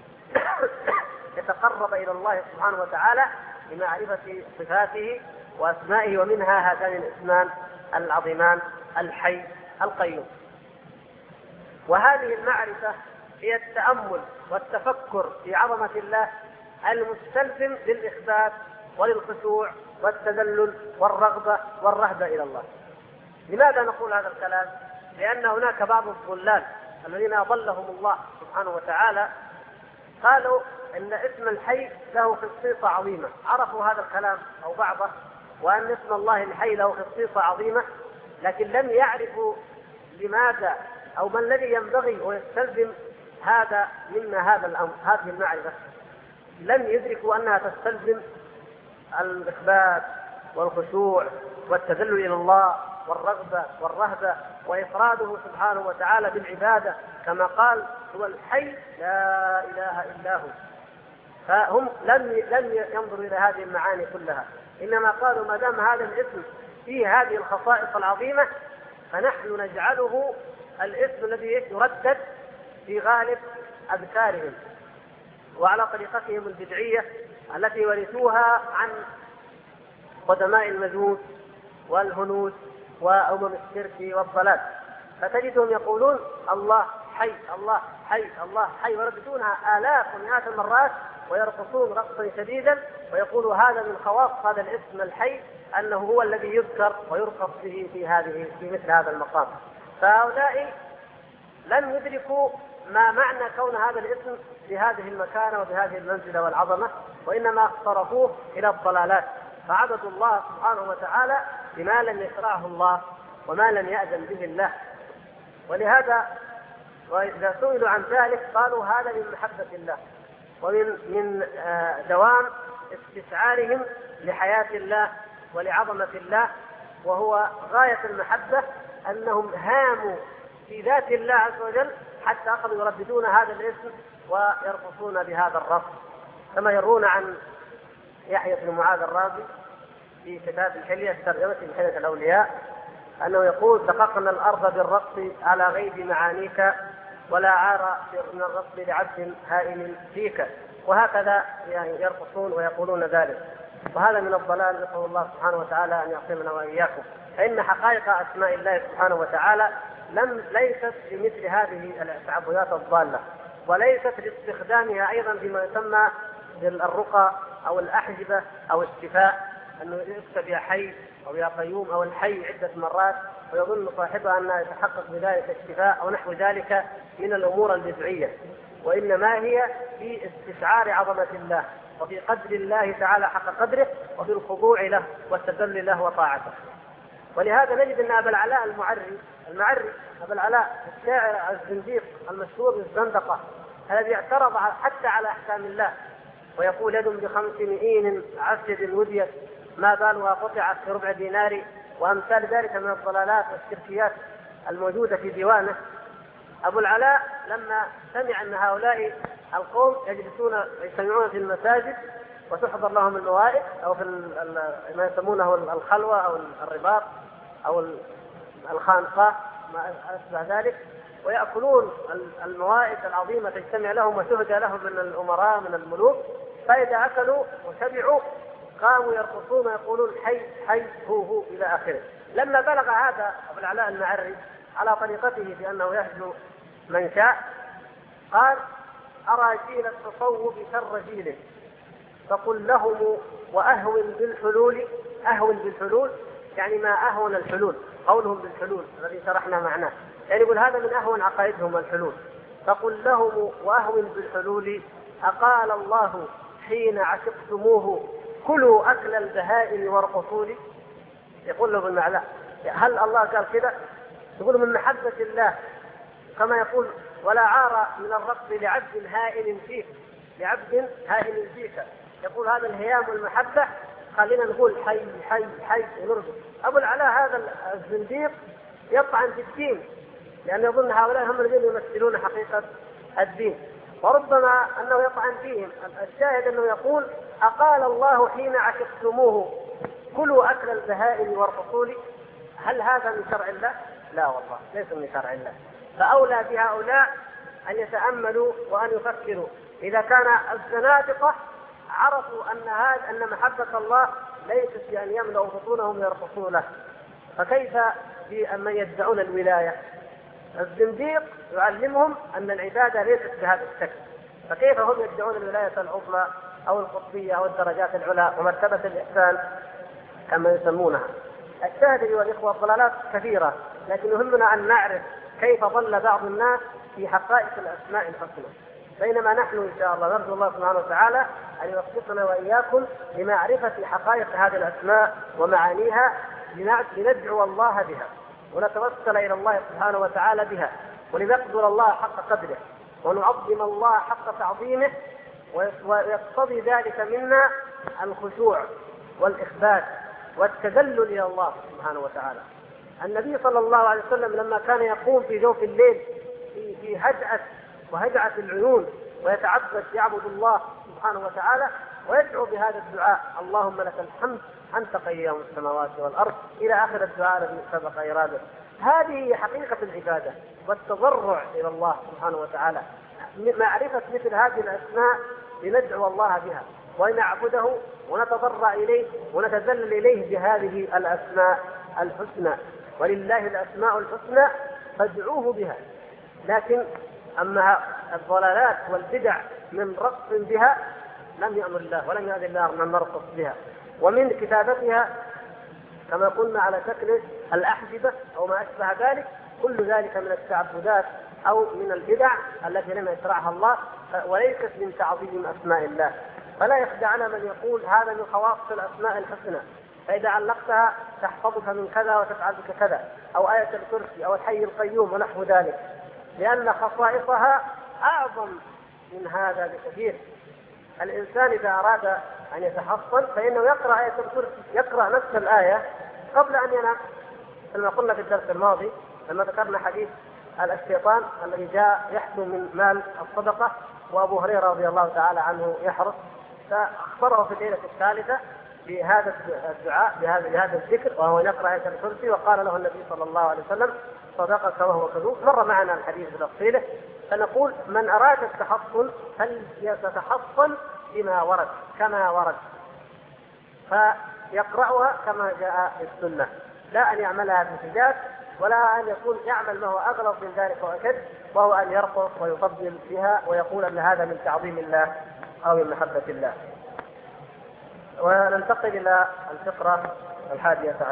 يتقرب إلى الله سبحانه وتعالى بمعرفة صفاته وأسمائه، ومنها هذان الاسمان العظيمان الحي القيوم. وهذه المعرفة هي التأمل والتفكر في عظمة الله المستلزم للإخبات وللخشوع والتذلل والرغبة والرهبة إلى الله. لماذا نقول هذا الكلام؟ لأن هناك بعض الضلال الذين أضلهم الله سبحانه وتعالى قالوا أن اسم الحي له خصيصة عظيمة، عرفوا هذا الكلام أو بعضه، وأن اسم الله الحي له خصيصة عظيمة، لكن لم يعرفوا لماذا أو ما الذي ينبغي ويستلزم هذا مما هذا الأمر. هذه المعرفة لم يدركوا أنها تستلزم الإخبات والخشوع والتذلل إلى الله والرغبة والرهبة وإفراده سبحانه وتعالى بالعبادة، كما قال هو الحي لا إله إلا هو. فهم لم ينظروا إلى هذه المعاني كلها، إنما قالوا ما دام هذا الاسم فيه هذه الخصائص العظيمة فنحن نجعله الاسم الذي يردد في غالب أذكارهم وعلى طريقتهم البدعية التي ورثوها عن قدماء المجوس والهنود وأمم الشرك والضلال. فتجدهم يقولون الله حي الله حي الله حي، ويرددونها آلاف ومئات المرات ويرقصون رقصا شديدا، ويقولوا هذا من خواص هذا الاسم الحي أنه هو الذي يذكر ويرقص به في مثل هذا المقام. فهؤلاء لم يدركوا ما معنى كون هذا الاسم بهذه المكانة وبهذه المنزلة والعظمة، وإنما صرفوه إلى الضلالات، فعبدوا الله سبحانه وتعالى بما لم يشرعه الله وما لم يأذن به الله. ولهذا وإذا سئلوا عن ذلك قالوا هذا من محبة الله ومن دوام استشعارهم لحياة الله ولعظمة الله، وهو غاية المحبة أنهم هاموا في ذات الله عز وجل حتى أخذوا يرددون هذا الاسم ويرقصون بهذا الرقص، كما يرون عن يحيى بن معاذ الرازي في كتاب الحلية الترجمة في حلية الأولياء أنه يقول دققنا الأرض بالرقص على غيب معانيك ولا عار من الرقص لعبد هائم فيك. وهكذا يعني يرقصون ويقولون ذلك، وهذا من الضلال. نسأل الله سبحانه وتعالى أن يعصمنا وإياكم. فإن حقائق أسماء الله سبحانه وتعالى ليست بمثل هذه التعبدات الضالة، وليست لاستخدامها أيضا فيما يسمى بالرقى أو الأحجبة أو الشفاء، أنه يكتب يا حي أو يا قيوم أو الحي عدة مرات ويظن صاحبها أنها يتحقق بذلك الشفاء أو نحو ذلك من الأمور البدعية، وإنما هي في استشعار عظمة الله وفي قدر الله تعالى حق قدره وفي الخضوع له والتذلل له وطاعته. ولهذا نجد أن أبا العلاء المعري أبا العلاء الشاعر الزنديق المشهور بالزندقة الذي اعترض حتى على أحكام الله ويقول يد ب5 مئين عسد وديت ما بالها قطعت في ربع دينار، وأمثال ذلك من الضلالات والشركيات الموجودة في ديوانه. أبو العلاء لما سمع أن هؤلاء القوم يجتمعون في المساجد وتحضر لهم الموائد أو في ما يسمونه الخلوة أو الرباط أو الخانقة ما أشبه ذلك، ويأكلون الموائد العظيمة تجتمع لهم وتهدى لهم من الأمراء من الملوك، فإذا أكلوا وشبعوا قاموا يرقصون ويقولون حي حي هو إلى آخره. لما بلغ هذا أبو العلاء المعري على طريقته بأنه يهجو من شاء قال: أرى جيل التصوف شر جيله فقل لهم وأهون بالحلول. أهون بالحلول يعني ما أهون الحلول، قولهم بالحلول الذي شرحنا معناه، يعني يقول هذا من أهون عقائدهم الحلول. فقل لهم وأهون بالحلول أقال الله حين عشقتموه كلوا أكل البهائم وارقصوا لي. يقول له بالمعنى هل الله قال كذا؟ يقول من محبة الله كما يقول: ولا عار من الرقص لعبد هائل فيك، لعبد هائل فيك. يقول هذا الهيام والمحبة خلينا نقول حي حي حي ونرقص. أبو العلاء هذا الزنديق يطعن في الدين لأن يظن هؤلاء هم الذين يمثلون حقيقة الدين، وربما أنه يطعن فيهم. الشاهد أنه يقول: أقال الله حين عشقتموه كلوا أكل البهائم وارقصوا لي. هل هذا من شرع الله؟ لا والله ليس من شرع الله. فأولى بهؤلاء أن يتأملوا وأن يفكروا. إذا كان الزنادقة عرفوا أن محبة الله ليست بأن يملأوا بطونهم يرقصون له، فكيف بمن يدعون الولاية؟ الزنديق يعلمهم أن العبادة ليست بهذا الشكل، فكيف هم يدعون الولاية العظمى أو القطبية أو الدرجات العلى ومرتبة الإحسان كما يسمونها؟ الشاهد أيها الإخوة الضلالات كثيرة، لكن يهمنا أن نعرف كيف ضل بعض الناس في حقائق الأسماء الحسنى، بينما نحن إن شاء الله نرجو الله سبحانه وتعالى أن يوفقنا وإياكم لمعرفة حقائق هذه الأسماء ومعانيها لندعو الله بها ونتوسل إلى الله سبحانه وتعالى بها، ولنقدر الله حق قدره ونعظم الله حق تعظيمه، ويقتضي ذلك منا الخشوع والإخبات والتذلل إلى الله سبحانه وتعالى. النبي صلى الله عليه وسلم لما كان يقوم في جوف الليل في هجعة العيون ويتعبد يعبد الله سبحانه وتعالى ويدعو بهذا الدعاء: اللهم لك الحمد أنت قيام السماوات والأرض، إلى آخر الدعاء الذي سبق إرادته. هذه حقيقة العبادة والتضرع إلى الله سبحانه وتعالى، معرفة مثل هذه الأسماء لندعو الله بها ونعبده ونتضرع إليه ونتذلل إليه بهذه الأسماء الحسنى. ولله الأسماء الحسنى فادعوه بها. لكن أما الضلالات والبدع من رقص بها لم يأمر الله ولم يأذن الله أن نرقص بها، ومن كتابتها كما قلنا على شكل الأحجبة أو ما أشبه ذلك، كل ذلك من التعبدات أو من البدع التي لم يشرعها الله وليست من تعظيم أسماء الله. فلا يخدعنا من يقول هذا من خواص الأسماء الحسنى، فإذا علقتها تحفظك من كذا وتفعل بك كذا، أو آية الكرسي أو الحي القيوم ونحو ذلك، لأن خصائصها أعظم من هذا بكثير. الإنسان إذا أراد أن يتحصن فإنه يقرأ آية الكرسي، يقرأ نفس الآية قبل أن ينام، كما قلنا في الدرس الماضي لما ذكرنا حديث الشيطان الذي جاء يحث من مال الصدقة وأبو هريرة رضي الله تعالى عنه يحرص، فأخبره في الليلة الثالثة بهذا الدعاء بهذا الذكر وهو يقرأ آية الكرسي، وقال له النبي صلى الله عليه وسلم: صدقك وهو كذوب. مر معنا الحديث بتفصيله، فنقول من أراد التحصن فليتحصن بما ورد كما ورد، فيقرأها كما جاء في السنة، لا أن يعملها بانتجاج ولا أن يكون يعمل ما هو أغلظ من ذلك وأشد، وهو أن يرقص ويفضل بها ويقول أن هذا من تعظيم الله أو من محبة الله. وننتقل إلى الفقرة 11.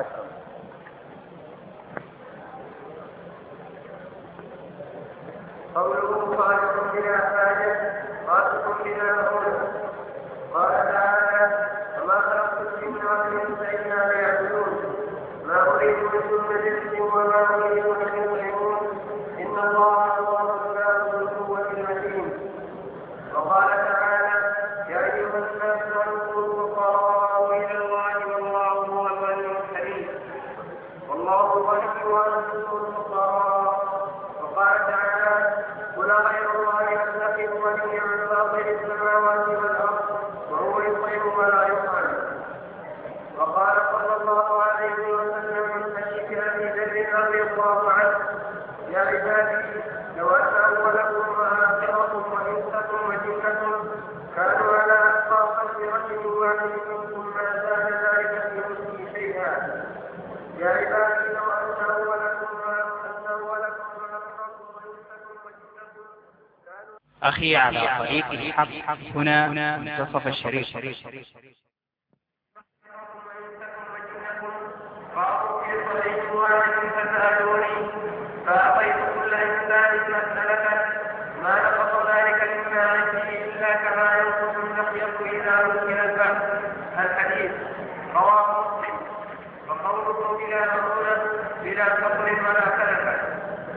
قوله خالق بلا حاجة خالق بلا هدى. قال تعالى: وما خلقت الجن والإنس إلا ليعبدون ما أريد منهم من رزق وما أريد أن يطعمون إن الله هو الرزاق ذو القوة المتين. وقال تعالى: يا أيها الناس أنتم الفقراء إلى الله والله هو الغني الحميد والله الغني وأنتم الفقراء. وقال تعالى: قل غير الله أتخذ وليا من فاطر السماوات والأرض وهو يطعم ولا يطعم. وقال صلى الله عليه وسلم من حديث أبي ذر رضي الله عنه: يا عبادي لو أن أولكم وآخركم وإنسكم وجنكم كانوا على أتقى أخي على طريق الحق هنا منتصف الشريط. فأعطيت كل إنسان مسألة ما نقص ذلك مما عندي إلا كما ينقص المخيط إذا ركن البحث. الحديث رواه مسلم. وقوله بلا مؤونة بلا فقر ولا كلفة،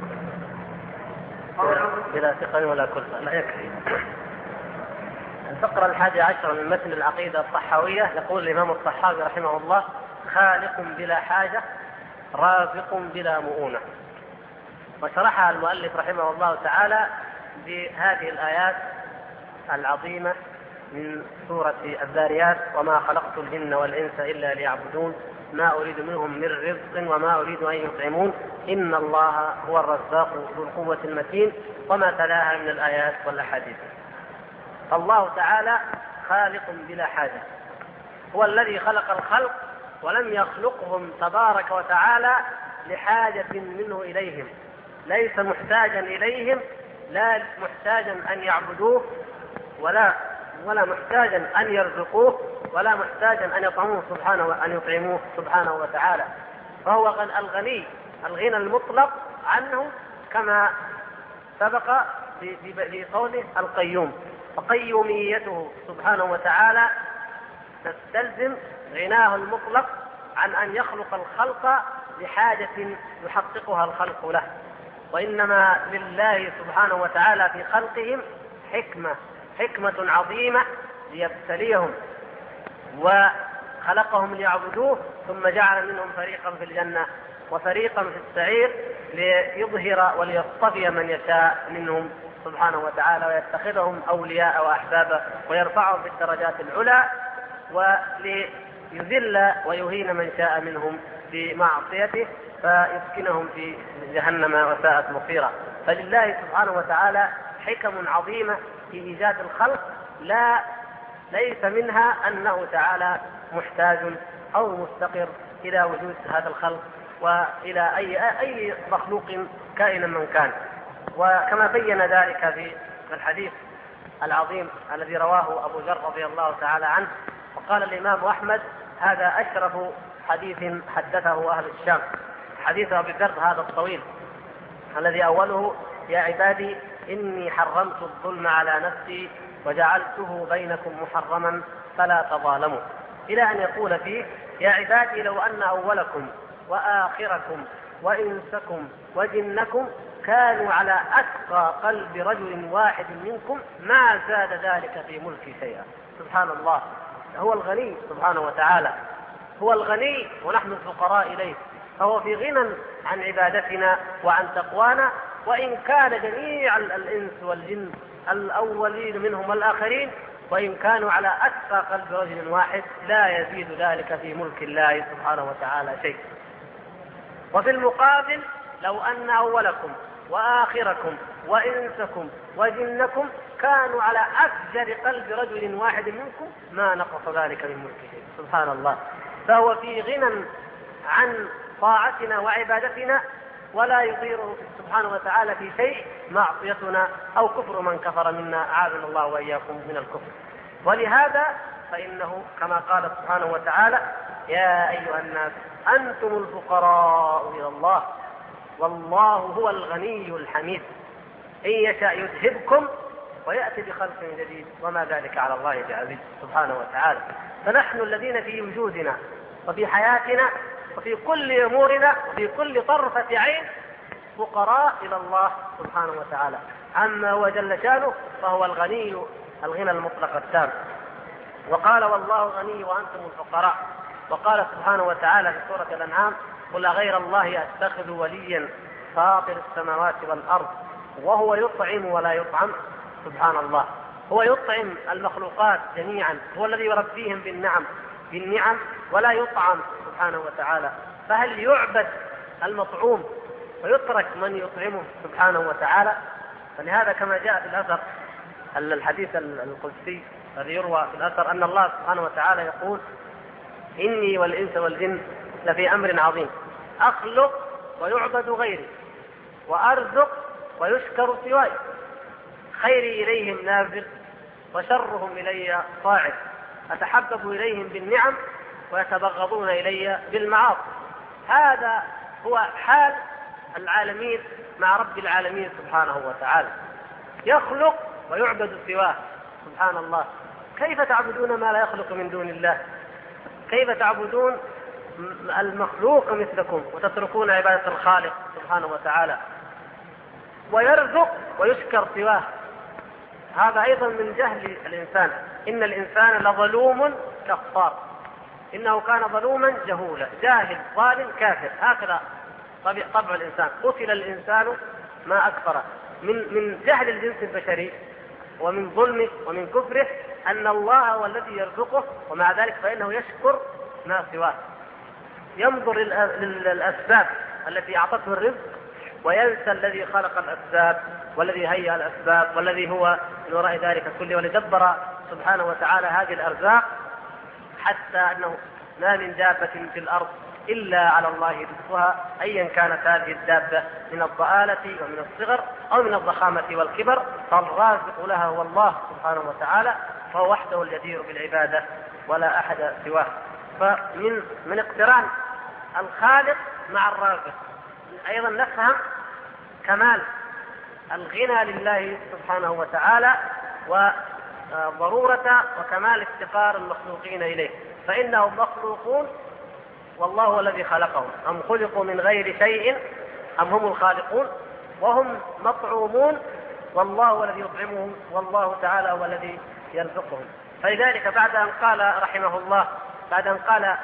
بلا ثقل ولا كلفة لا يكفي. الفقرة 11 من متن العقيدة الصحاوية. يقول الإمام الصحاوي رحمه الله: خالق بلا حاجة، رازق بلا مؤونة. وشرحها المؤلف رحمه الله تعالى بهذه الآيات العظيمة من سورة الذاريات: وما خلقت الجن والإنس إلا ليعبدون ما أريد منهم من رزق وما أريد أن يطعمون إن الله هو الرزاق ذو القوة المتين، وما تلاها من الآيات والأحاديث. الله تعالى خالق بلا حاجة، هو الذي خلق الخلق ولم يخلقهم تبارك وتعالى لحاجة منه إليهم، ليس محتاجا إليهم، لا محتاجا أن يعبدوه ولا محتاجا أن يرزقوه ولا محتاجا أن يطعموه سبحانه وتعالى. فهو الغني الغنى المطلق عنه، كما سبق في قوله القيوم. فقيوميته سبحانه وتعالى تستلزم غناه المطلق عن أن يخلق الخلق لحاجة يحققها الخلق له، وإنما لله سبحانه وتعالى في خلقهم حكمة عظيمة ليبتليهم، وخلقهم ليعبدوه، ثم جعل منهم فريقا في الجنة وفريقا في السعير ليظهر وليصطفي من يشاء منهم سبحانه وتعالى ويتخذهم أولياء وأحبابا ويرفعهم في الدرجات العلى، وليذل ويهين من شاء منهم بمعصيته فيسكنهم في جهنم وساءت مصيرا. فلله سبحانه وتعالى حكم عظيمة في إيجاد الخلق، ليس منها أنه تعالى محتاج أو مفتقر إلى وجود هذا الخلق وإلى أي مخلوق كائنا من كان. وكما بين ذلك في الحديث العظيم الذي رواه أبو ذر رضي الله تعالى عنه، وقال الإمام أحمد: هذا أشرف حديث حدثه أهل الشام. حديث أبي ذر هذا الطويل الذي أوله: يا عبادي إني حرمت الظلم على نفسي وجعلته بينكم محرما فلا تظالموا، إلى أن يقول فيه: يا عبادي لو أن أولكم وآخركم وإنسكم وجنكم كانوا على أتقى قلب رجل واحد منكم ما زاد ذلك في ملكي شيئا. سبحان الله، هو الغني سبحانه وتعالى، هو الغني ونحن الفقراء إليه، فهو في غنى عن عبادتنا وعن تقوانا. وإن كان جميع الإنس والجن الأولين منهم والآخرين وإن كانوا على أتقى قلب رجل واحد لا يزيد ذلك في ملك الله سبحانه وتعالى شيء. وفي المقابل لو أن أولكم وآخركم وإنسكم وجنكم كانوا على أفجر قلب رجل واحد منكم ما نقص ذلك من ملكه. سبحان الله، فهو في غنى عن طاعتنا وعبادتنا، ولا يضيره سبحانه وتعالى في شيء معصيتنا أو كفر من كفر منا، أعاذنا الله وإياكم من الكفر. ولهذا فإنه كما قال سبحانه وتعالى: يا أيها الناس أنتم الفقراء إلى الله والله هو الغني الحميد إن يشاء يذهبكم ويأتي بخلق جديد وما ذلك على الله بعزيز سبحانه وتعالى. فنحن الذين في وجودنا وفي حياتنا وفي كل أمورنا وفي كل طرفة عين فقراء إلى الله سبحانه وتعالى. أما هو جل شانه فهو الغني الغنى المطلق التام. وقال: والله غني وأنتم الفقراء. وقال سبحانه وتعالى في سورة الأنعام: قل غير الله أتخذ وليا فاطر السماوات والأرض وهو يطعم ولا يطعم. سبحان الله، هو يطعم المخلوقات جميعا، هو الذي يربيهم بالنعم ولا يطعم سبحانه وتعالى. فهل يعبد المطعوم ويترك من يطعمه سبحانه وتعالى؟ فلهذا كما جاء في الأثر الحديث القدسي الذي يروى في الأثر أن الله سبحانه وتعالى يقول: إني والإنس والجن لفي أمر عظيم، أخلق ويعبد غيري وأرزق ويشكر سواي. خيري إليهم نازل وشرهم إلي صاعد، أتحبب إليهم بالنعم ويتبغضون إلي بالمعاصي. هذا هو حال العالمين مع رب العالمين سبحانه وتعالى، يخلق ويعبد سواه سبحان الله. كيف تعبدون ما لا يخلق من دون الله؟ كيف تعبدون المخلوق مثلكم وتتركون عبادة الخالق سبحانه وتعالى؟ ويرزق ويشكر سواه، هذا أيضا من جهل الإنسان. إن الإنسان لظلوم كفار، إنه كان ظلوما جهولا، جاهل ظالم كافر، هكذا طبع الإنسان. قتل الإنسان ما أكفره. من جهل الجنس البشري ومن ظلمه ومن كفره أن الله هو الذي يرزقه، ومع ذلك فإنه يشكر ما سواه، ينظر للأسباب التي أعطته الرزق وينسى الذي خلق الأسباب والذي هيأ الأسباب والذي هو من وراء ذلك كله، ولدبر سبحانه وتعالى هذه الأرزاق، حتى أنه ما من دابة في الأرض إلا على الله رزقها، أيا كانت هذه الدابة من الضآلة ومن الصغر أو من الضخامة والكبر، فالرازق لها هو الله سبحانه وتعالى، فهو وحده الجدير بالعبادة ولا أحد سواه. فمن اقتران الخالق مع الرازق أيضا نفهم كمال الغنى لله سبحانه وتعالى وضرورة وكمال افتقار المخلوقين إليه، فإنهم مخلوقون والله هو الذي خلقهم، أم خلقوا من غير شيء أم هم الخالقون، وهم مطعومون والله هو الذي يطعمهم والله تعالى هو الذي يرزقهم. فلذلك بعد أن قال رحمه الله بعد أن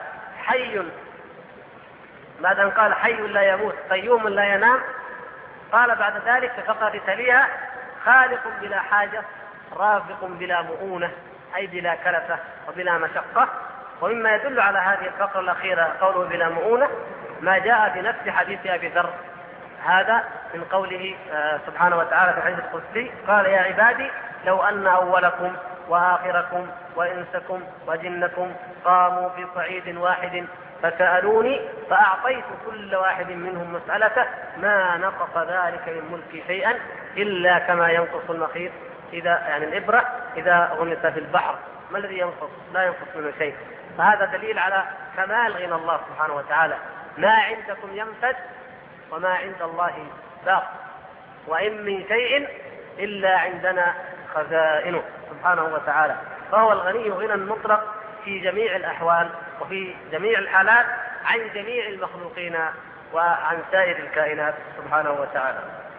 قال حي لا يموت قيوم لا ينام، قال بعد ذلك في فقرة تليها خالق بلا حاجة رازق بلا مؤونة، أي بلا كلفة وبلا مشقة. ومما يدل على هذه الفقرة الأخيرة قوله بلا مؤونة ما جاء في نفس حديث أبي ذر، هذا من قوله سبحانه وتعالى في الحديث القدسي قال يا عبادي لو أن أولكم وآخركم وإنسكم وجنكم قاموا في صعيد واحد فسألوني فأعطيت كل واحد منهم مسألته ما نقص ذلك من ملكي شيئا إلا كما ينقص المخيط الإبرة إذا غمس في البحر. ما الذي ينقص؟ لا ينقص منه شيء. فهذا دليل على كمال غنى الله سبحانه وتعالى. ما عندكم ينفد وما عند الله باق، وإن من شيء إلا عندنا خزائنه سبحانه وتعالى. فهو الغني غنى مطلق في جميع الأحوال وفي جميع الحالات عن جميع المخلوقين وعن سائر الكائنات سبحانه وتعالى.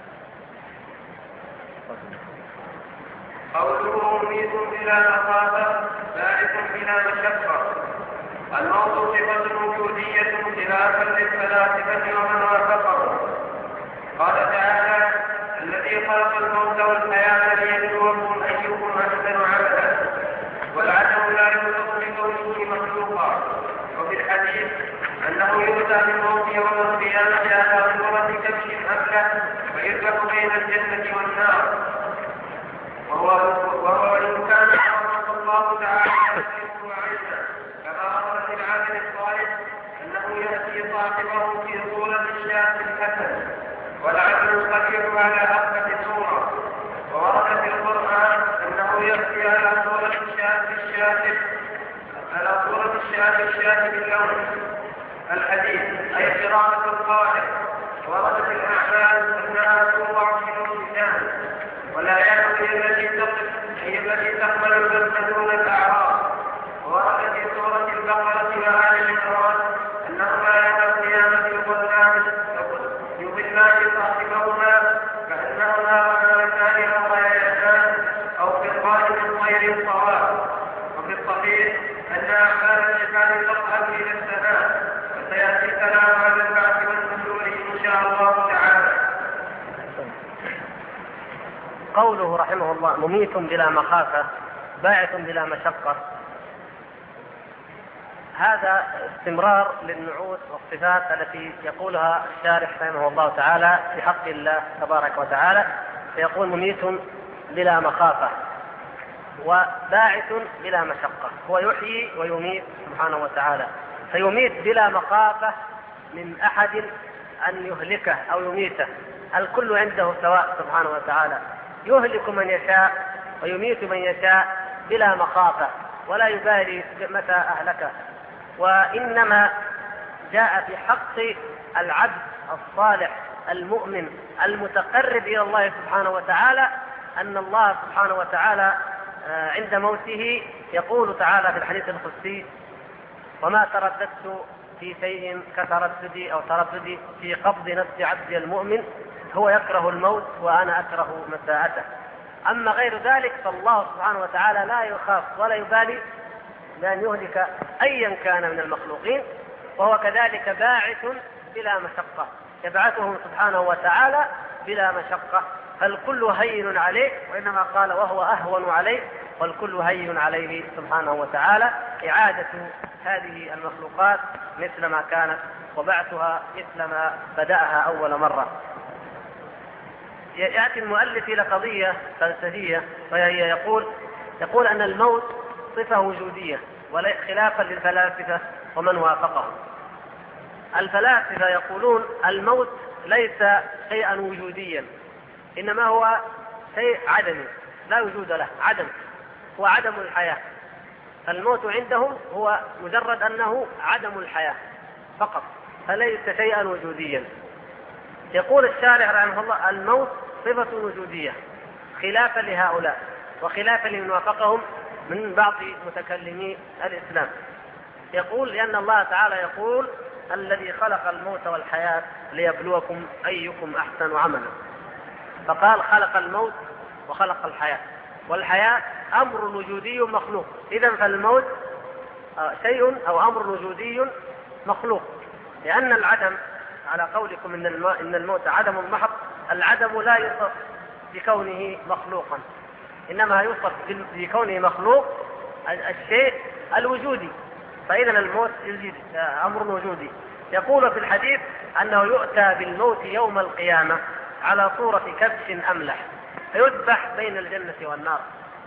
قوله مميت بلا مخافة باعث بلا مشقة. الموت صفة وجودية خلافا للفلاسفة ومن وافقه. قال تعالى الذي خلق الموت والحياة ليبلوكم أيكم أحسن عملا، والعدم لا يوصف بكونه مخلوقا. وفي الحديث أنه يؤتى بالموت يوم القيامة على صورة كبش أبلة فيذبح بين الجنة والنار، وهو إن كان حرمه الله تعالى يذكره عينا، كما أمر في العمل الصالح أنه يأتي صاحبه في صورة الشاة الحسن، والعبد القدير على أخذ صورة. وورد في القرآن أنه يأتي على صورة الشاة باللون. الحديث أي قراءة القائل. ورد في الأعمال أنها توضع في الميزان، والآيات هي التي تقبل البذل دون الأعراض. ورد في سورة البقرة وآل عمران أنهما يوم القيامة يضلان صاحبهما كأنهما رجلان أو ريان أو فرقان من طير صواب. وفي الصحيح أن أعمال العباد تذهب إلى السماء، وسيأتي الكلام على البعث والنشور إن شاء الله تعالى. قوله رحمه الله مميت بلا مخافة باعث بلا مشقة، هذا استمرار للنعوت والصفات التي يقولها الشارح رحمه الله تعالى في حق الله تبارك وتعالى، فيقول مميت بلا مخافة وباعث بلا مشقة. هو يحيي ويميت سبحانه وتعالى، فيميت بلا مخافة من أحد أن يهلكه أو يميته، الكل عنده سواء سبحانه وتعالى. يهلك من يشاء ويميت من يشاء بلا مخافة ولا يبالي متى أهلكه، وإنما جاء في حق العبد الصالح المؤمن المتقرب إلى الله سبحانه وتعالى أن الله سبحانه وتعالى عند موته يقول تعالى في الحديث القدسي: وما ترددت في شيء كترددي أو ترددي في قبض نفس عبدي المؤمن، هو يكره الموت وأنا أكره مساءته. أما غير ذلك فالله سبحانه وتعالى لا يخاف ولا يبالي بأن يهلك أيا كان من المخلوقين، وهو كذلك باعث بلا مشقة، يبعثهم سبحانه وتعالى بلا مشقة، فالكل هين عليه، وإنما قال وهو أهون عليه، والكل هين عليه سبحانه وتعالى. إعادة هذه المخلوقات مثل ما كانت وبعثها مثل ما بدأها أول مرة. يأتي المؤلف إلى قضية فلسفية، وهي يقول أن الموت صفة وجودية خلافا للفلاسفة ومن وافقهم. الفلاسفة يقولون الموت ليس شيئا وجوديا، إنما هو شيء عدمي لا وجود له، عدم، هو عدم الحياة. الموت عندهم هو مجرد أنه عدم الحياة فقط، فليس شيئا وجوديا. يقول الشارح رحمه الله الموت صفة وجودية خلافا لهؤلاء وخلافا لمن وافقهم من بعض متكلمي الإسلام. يقول لأن الله تعالى يقول: الذي خلق الموت والحياة ليبلوكم أيكم أحسن عملا، فقال خلق الموت وخلق الحياة، والحياة أمر وجودي مخلوق، إذن فالموت شيء أو أمر وجودي مخلوق، لأن العدم على قولكم إن الموت عدم محض، العدم لا يوصف بكونه مخلوقا، إنما يوصف بكونه مخلوق الشيء الوجودي، فإذا الموت أمر وجودي. يقول في الحديث أنه يؤتى بالموت يوم القيامة على صورة كبش أملح فيذبح بين الجنة والنار.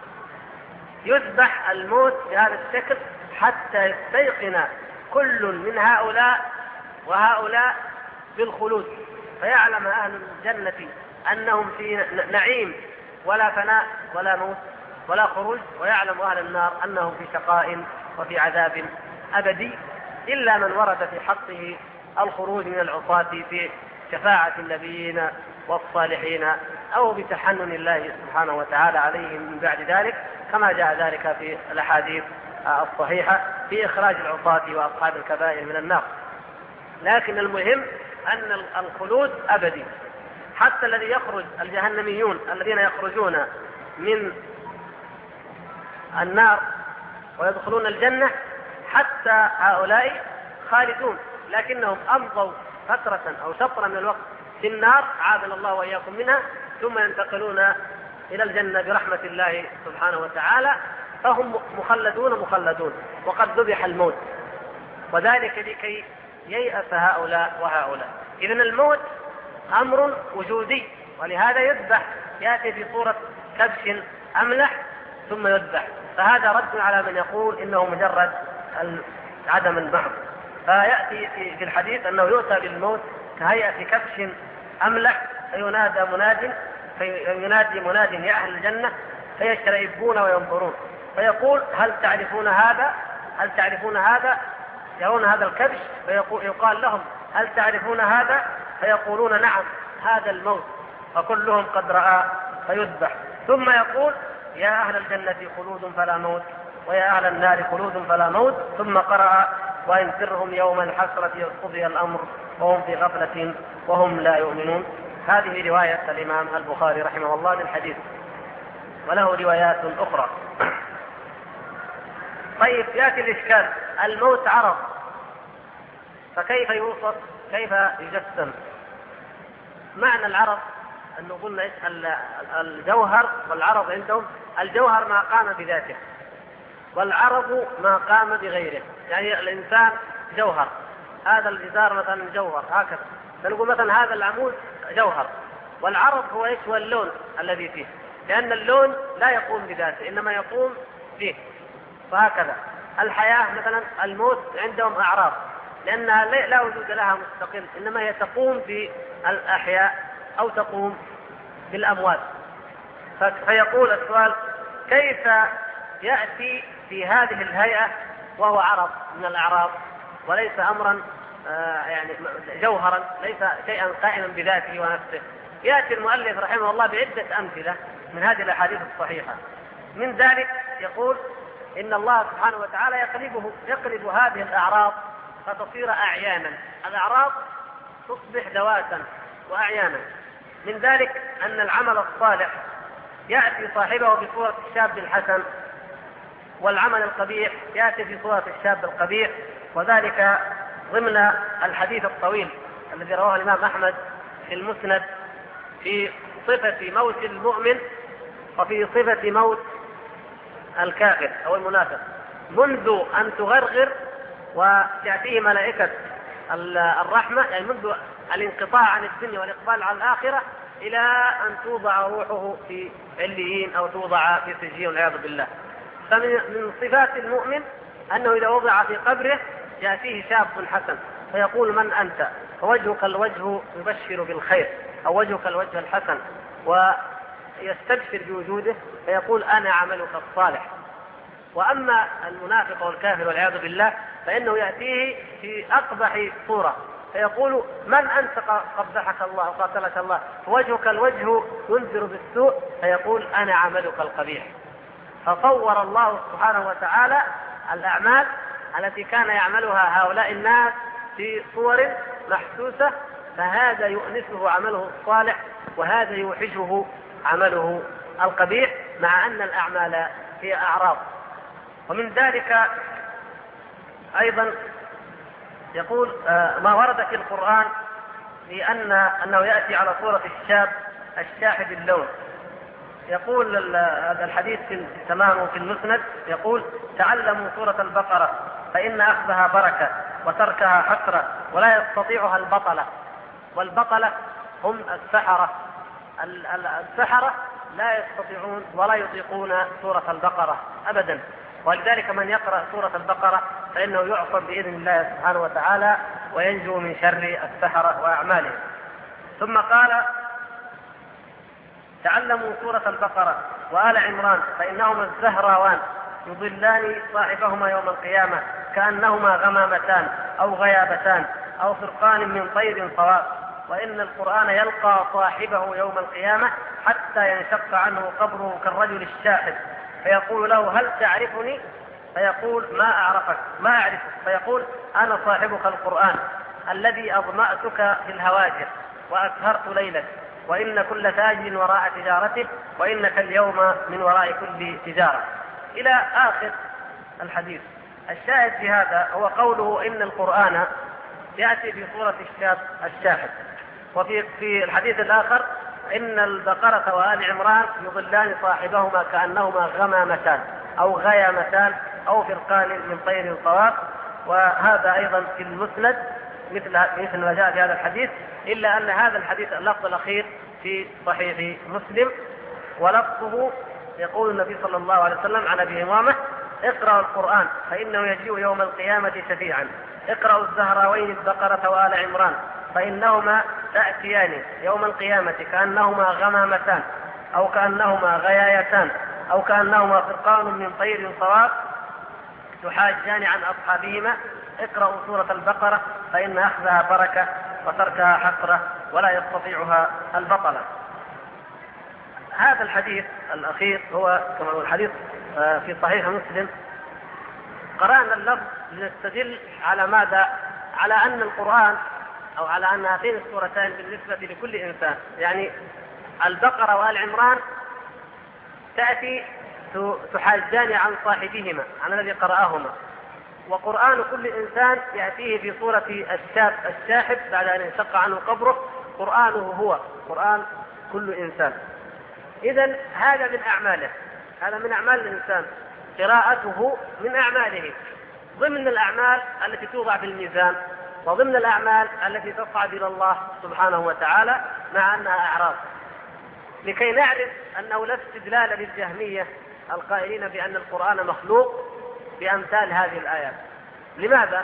يذبح الموت بهذا الشكل حتى يستيقن كل من هؤلاء وهؤلاء بالخلود، فيعلم أهل الجنة أنهم في نعيم ولا فناء ولا موت ولا خروج، ويعلم أهل النار أنهم في شقاء وفي عذاب أبدي، إلا من ورد في حقه الخروج من العصاة في شفاعة النبيين والصالحين أو بتحنن الله سبحانه وتعالى عليهم من بعد ذلك، كما جاء ذلك في الأحاديث الصحيحة في إخراج العصاة وأصحاب الكبائر من النار. لكن المهم أن الخلود أبدي، حتى الذي يخرج الجهنميون الذين يخرجون من النار ويدخلون الجنة حتى هؤلاء خالدون، لكنهم أمضوا فترة أو شطرا من الوقت في النار عاذنا الله وإياكم منها، ثم ينتقلون إلى الجنة برحمة الله سبحانه وتعالى، فهم مخلدون وقد ذبح الموت، وذلك لكي ييأس هؤلاء وهؤلاء. إذن الموت أمر وجودي، ولهذا يذبح، يأتي في صورة كبش أملح ثم يذبح، فهذا رد على من يقول إنه مجرد عدم المحض. فيأتي في الحديث أنه يؤتى بالموت كهيئة كبش أملح فينادي مناد يا أهل الجنة فيشترئبون وينظرون، فيقول هل تعرفون هذا؟ يرون هذا الكبش فيقال لهم هل تعرفون هذا؟ فيقولون نعم هذا الموت، فكلهم قد رأى فيذبح، ثم يقول يا أهل الجنة خلود فلا موت ويا أهل النار خلود فلا موت، ثم قرأ وإن سرهم يوم الحسرة قضي الأمر وهم في غفلة وهم لا يؤمنون. هذه رواية الإمام البخاري رحمه الله للحديث، وله روايات أخرى. طيب يأتي الإشكال، الموت عرض، فكيف يوصف؟ كيف يجسم؟ معنى العرض أنه قلنا الجوهر والعرض عندهم، الجوهر ما قام بذاته والعرض ما قام بغيره، يعني الإنسان جوهر، هذا الجدار مثلا جوهر هكذا، فنقول مثلا هذا العمود جوهر، والعرض هو ايش؟ هو اللون الذي فيه، لأن اللون لا يقوم بذاته إنما يقوم فيه، فهكذا الحياة مثلا الموت عندهم أعراض، لأنها لا وجود لها مستقل، إنما هي تقوم بالأحياء أو تقوم بالأموات. فيقول السؤال: كيف يأتي في هذه الهيئة وهو عرض من الأعراض وليس أمرا يعني جوهرا، ليس شيئا قائما بذاته ونفسه؟ يأتي المؤلف رحمه الله بعدة أمثلة من هذه الأحاديث الصحيحة. من ذلك يقول إن الله سبحانه وتعالى يقلب هذه الأعراض فتصير أعيانا. الأعراض تصبح ذواتا وأعيانا. من ذلك أن العمل الصالح يأتي صاحبه بصورة الشاب الحسن، والعمل القبيح يأتي في صورة الشاب القبيح، وذلك ضمن الحديث الطويل الذي رواه الإمام أحمد في المسند في صفة موت المؤمن وفي صفة موت الكافر أو المنافق، منذ أن تغرغر وتأتيه ملائكة الرحمة، يعني منذ الانقطاع عن الدنيا والإقبال على الآخرة إلى أن توضع روحه في عليين أو توضع في سجين والعياذ بالله. فمن صفات المؤمن أنه إذا وضع في قبره يأتيه شاب حسن فيقول: من أنت؟ فوجهك الوجه يبشر بالخير، أو وجهك الوجه الحسن، ويستبشر بوجوده فيقول: أنا عملك الصالح. وأما المنافق والكافر والعياذ بالله فإنه يأتيه في أقبح صورة فيقول: من أنت؟ قبحك الله وقاتلك الله. فوجهك الوجه ينذر بالسوء فيقول: أنا عملك القبيح. فصور الله سبحانه وتعالى الأعمال التي كان يعملها هؤلاء الناس في صور محسوسة، فهذا يؤنسه عمله الصالح وهذا يوحشه عمله القبيح، مع أن الأعمال هي أعراض. ومن ذلك أيضا يقول ما ورد في القرآن أنه يأتي على صورة الشاب الشاحب اللون. يقول هذا الحديث تمامه في المسند، يقول: تعلموا سورة البقرة فإن أخذها بركة وتركها حسرة ولا يستطيعها البطلة. والبطلة هم السحرة. السحرة لا يستطيعون ولا يطيقون سورة البقرة أبدا، ولذلك من يقرأ سورة البقرة فإنه يعصم بإذن الله سبحانه وتعالى وينجو من شر السحرة وأعمالهم. ثم قال: تعلموا سورة البقرة وآل عمران فإنهما الزهراوان يضلان صاحبهما يوم القيامة كأنهما غمامتان أو غيابتان أو فرقان من طير صواب. وإن القرآن يلقى صاحبه يوم القيامة حتى ينشق عنه قبره كالرجل الشاحب فيقول له: هل تعرفني؟ فيقول: ما أعرفك، ما أعرفك. فيقول: أنا صاحبك القرآن الذي أظمأتك في الهواجر وأسهرت ليلك، وإن كل تاج وراء تجارته، وإنك اليوم من وراء كل تجارة، إلى آخر الحديث. الشاهد في هذا هو قوله إن القرآن يأتي في صورة الشاب الشاحب. وفي الحديث الآخر: إن البقرة وآل عمران يضلان صاحبهما كأنهما غمامتان أو غيامتان أو فرقان من طير صواب. وهذا أيضا في المسند مثل ما جاء في هذا الحديث، إلا أن هذا الحديث اللفظ الأخير في صحيح مسلم، ولفظه يقول النبي صلى الله عليه وسلم عن أبي أمامة: اقرأوا القرآن فإنه يجيء يوم القيامة شفيعا. اقرأوا الزهراوين البقرة وآل عمران فإنهما تأتيان يوم القيامة كأنهما غمامتان أو كأنهما غيايتان أو كأنهما فرقان من طير صواب تحاجان عن أصحابهما. اقرأوا سورة البقرة فإن أخذها بركة وتركها حسرة ولا يستطيعها البطلة. هذا الحديث الأخير هو كما هو الحديث في صحيح مسلم. قرأنا اللفظ لنستدل على ماذا؟ على أن القرآن أو على أن هاتين السورتين بالنسبة لكل إنسان، يعني البقرة وآل عمران تأتي تحاجان عن صاحبهما، عن الذي قرأهما. وقرآن كل إنسان يأتيه في صورة الشاب الشاحب بعد أن انشق عنه قبره، قرآنه هو قرآن كل إنسان. إذن هذا من أعماله، هذا من أعمال الإنسان، قراءته من أعماله، ضمن الأعمال التي توضع في الميزان، وضمن الأعمال التي تصعد إلى الله سبحانه وتعالى، مع أنها أعراض. لكي نعرف أنه لا استدلال للجهمية القائلين بأن القرآن مخلوق بأمثال هذه الآيات. لماذا؟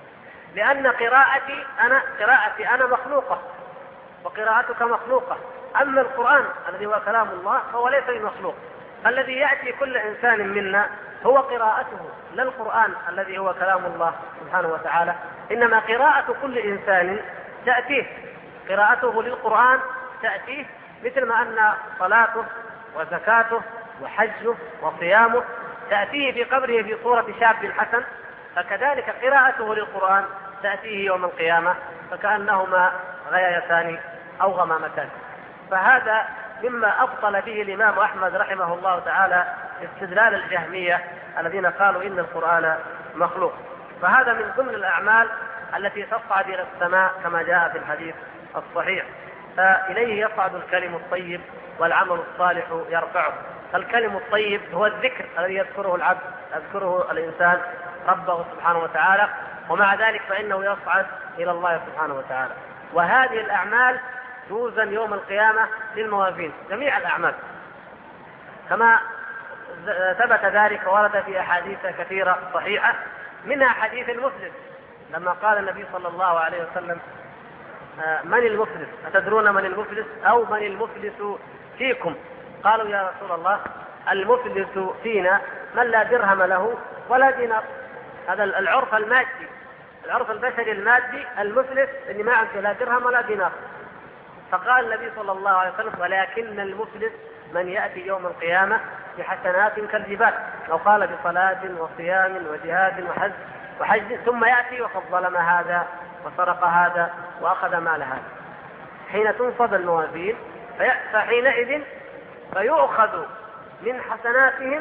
لأن قراءتي أنا مخلوقة وقراءتك مخلوقة، أما القرآن الذي هو كلام الله فهو ليس بمخلوق. الذي يأتي كل إنسان منا هو قراءته، لا القرآن الذي هو كلام الله سبحانه وتعالى، إنما قراءة كل إنسان تأتيه، قراءته للقرآن تأتيه، مثل ما أن صلاته وزكاته وحجه وصيامه تأتيه في قبره في صورة شاب حسن، فكذلك قراءته للقرآن تأتيه يوم القيامة فكأنهما غيايتان أو غمامتان. فهذا مما أبطل به الإمام أحمد رحمه الله تعالى استدلال الجهمية الذين قالوا إن القرآن مخلوق. فهذا من ضمن الأعمال التي تصعد إلى السماء كما جاء في الحديث الصحيح، فإليه يصعد الكلم الطيب والعمل الصالح يرفعه. فالكلم الطيب هو الذكر الذي يذكره العبد، يذكره الإنسان ربه سبحانه وتعالى، ومع ذلك فإنه يصعد إلى الله سبحانه وتعالى. وهذه الأعمال توزن يوم القيامة للموازين، جميع الأعمال كما ثبت ذلك ورد في أحاديث كثيرة صحيحة، منها حديث المفلس لما قال النبي صلى الله عليه وسلم: من المفلس؟ أتدرون من المفلس؟ أو من المفلس فيكم؟ قالوا: يا رسول الله المفلس فينا من لا درهم له ولا دينار. هذا العرف المادي، العرف البشري المادي، المفلس اللي ما عنده لا درهم ولا دينار. فقال النبي صلى الله عليه وسلم: ولكن المفلس من يأتي يوم القيامة بحسنات كالجبال، أو قال بصلاة وصيام وجهاد وحج ثم يأتي وقد ظلم هذا وسرق هذا وأخذ مال هذا. حين تنصب الموازين فحينئذ فيؤخذ من حسناتهم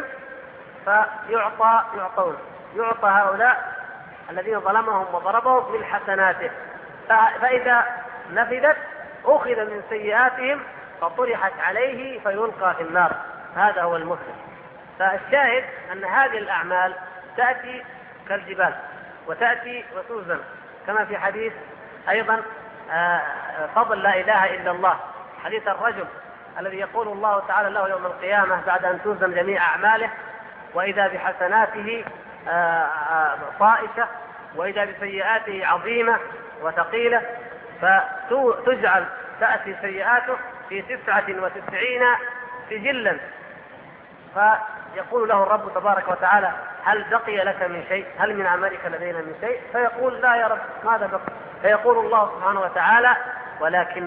يعطى هؤلاء الذين ظلمهم وضربهم من حسناته، فإذا نفذت أخذ من سيئاتهم فطرحت عليه فيلقى في النار. هذا هو المفلس. فالشاهد أن هذه الأعمال تأتي كالجبال وتأتي وتوزن، كما في حديث أيضا فضل لا إله إلا الله، حديث الرجل الذي يقول الله تعالى له يوم القيامة بعد أن توزن جميع أعماله: وإذا بحسناته طائشة وإذا بسيئاته عظيمة وثقيلة، فتجعل تأتي سيئاته في 99 سجلا، فيقول له الرب تبارك وتعالى: هل بقي لك من شيء؟ هل من عملك لدينا من شيء؟ فيقول: لا يا رب، ماذا بقي؟ فيقول الله سبحانه وتعالى: ولكن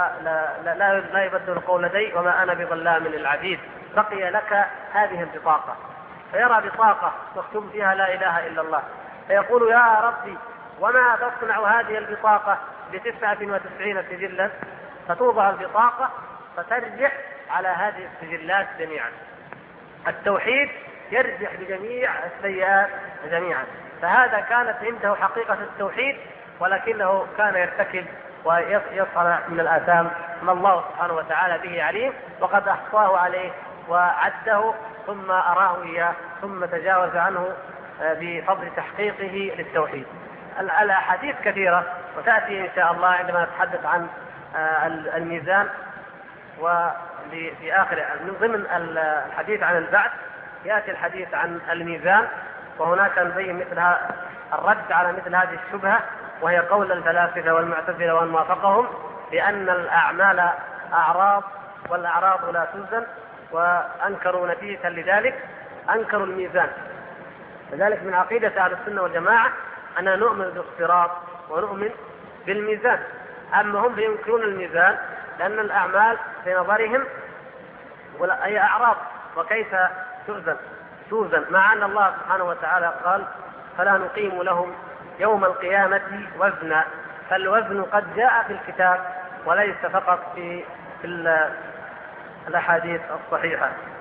لا يبدل القول لدي وما أنا بظلام للعبيد، بقي لك هذه البطاقة. فيرى بطاقة مكتوب فيها لا إله إلا الله، فيقول: يا ربي وما تصنع هذه البطاقة ب99 سجلا؟ فتوضع البطاقة فترجع على هذه السجلات جميعا. التوحيد يرجح بجميع السيئات جميعا. فهذا كانت عنده حقيقة التوحيد، ولكنه كان يرتكب ويصنع من الآثام ما الله سبحانه وتعالى به عليم، وقد أحصاه عليه وعده ثم أراه إياه ثم تجاوز عنه بفضل تحقيقه للتوحيد. الأحاديث كثيرة وتأتي إن شاء الله عندما نتحدث عن الميزان، وفي آخر من ضمن الحديث عن البعث يأتي الحديث عن الميزان، وهناك نبين مثل الرد على مثل هذه الشبهة، وهي قول الفلاسفة والمعتزلة ومن وافقهم بأن الأعمال أعراض والأعراض لا توزن، وأنكروا نتيجة لذلك أنكروا الميزان. لذلك من عقيدة أهل السنة والجماعة أننا نؤمن بالصراط ونؤمن بالميزان. أما هم فينكرون الميزان لأن الأعمال في نظرهم هي أعراض، وكيف توزن مع أن الله سبحانه وتعالى قال: فلا نقيم لهم يوم القيامة وزنا. فالوزن قد جاء في الكتاب وليس فقط في الأحاديث الصحيحة.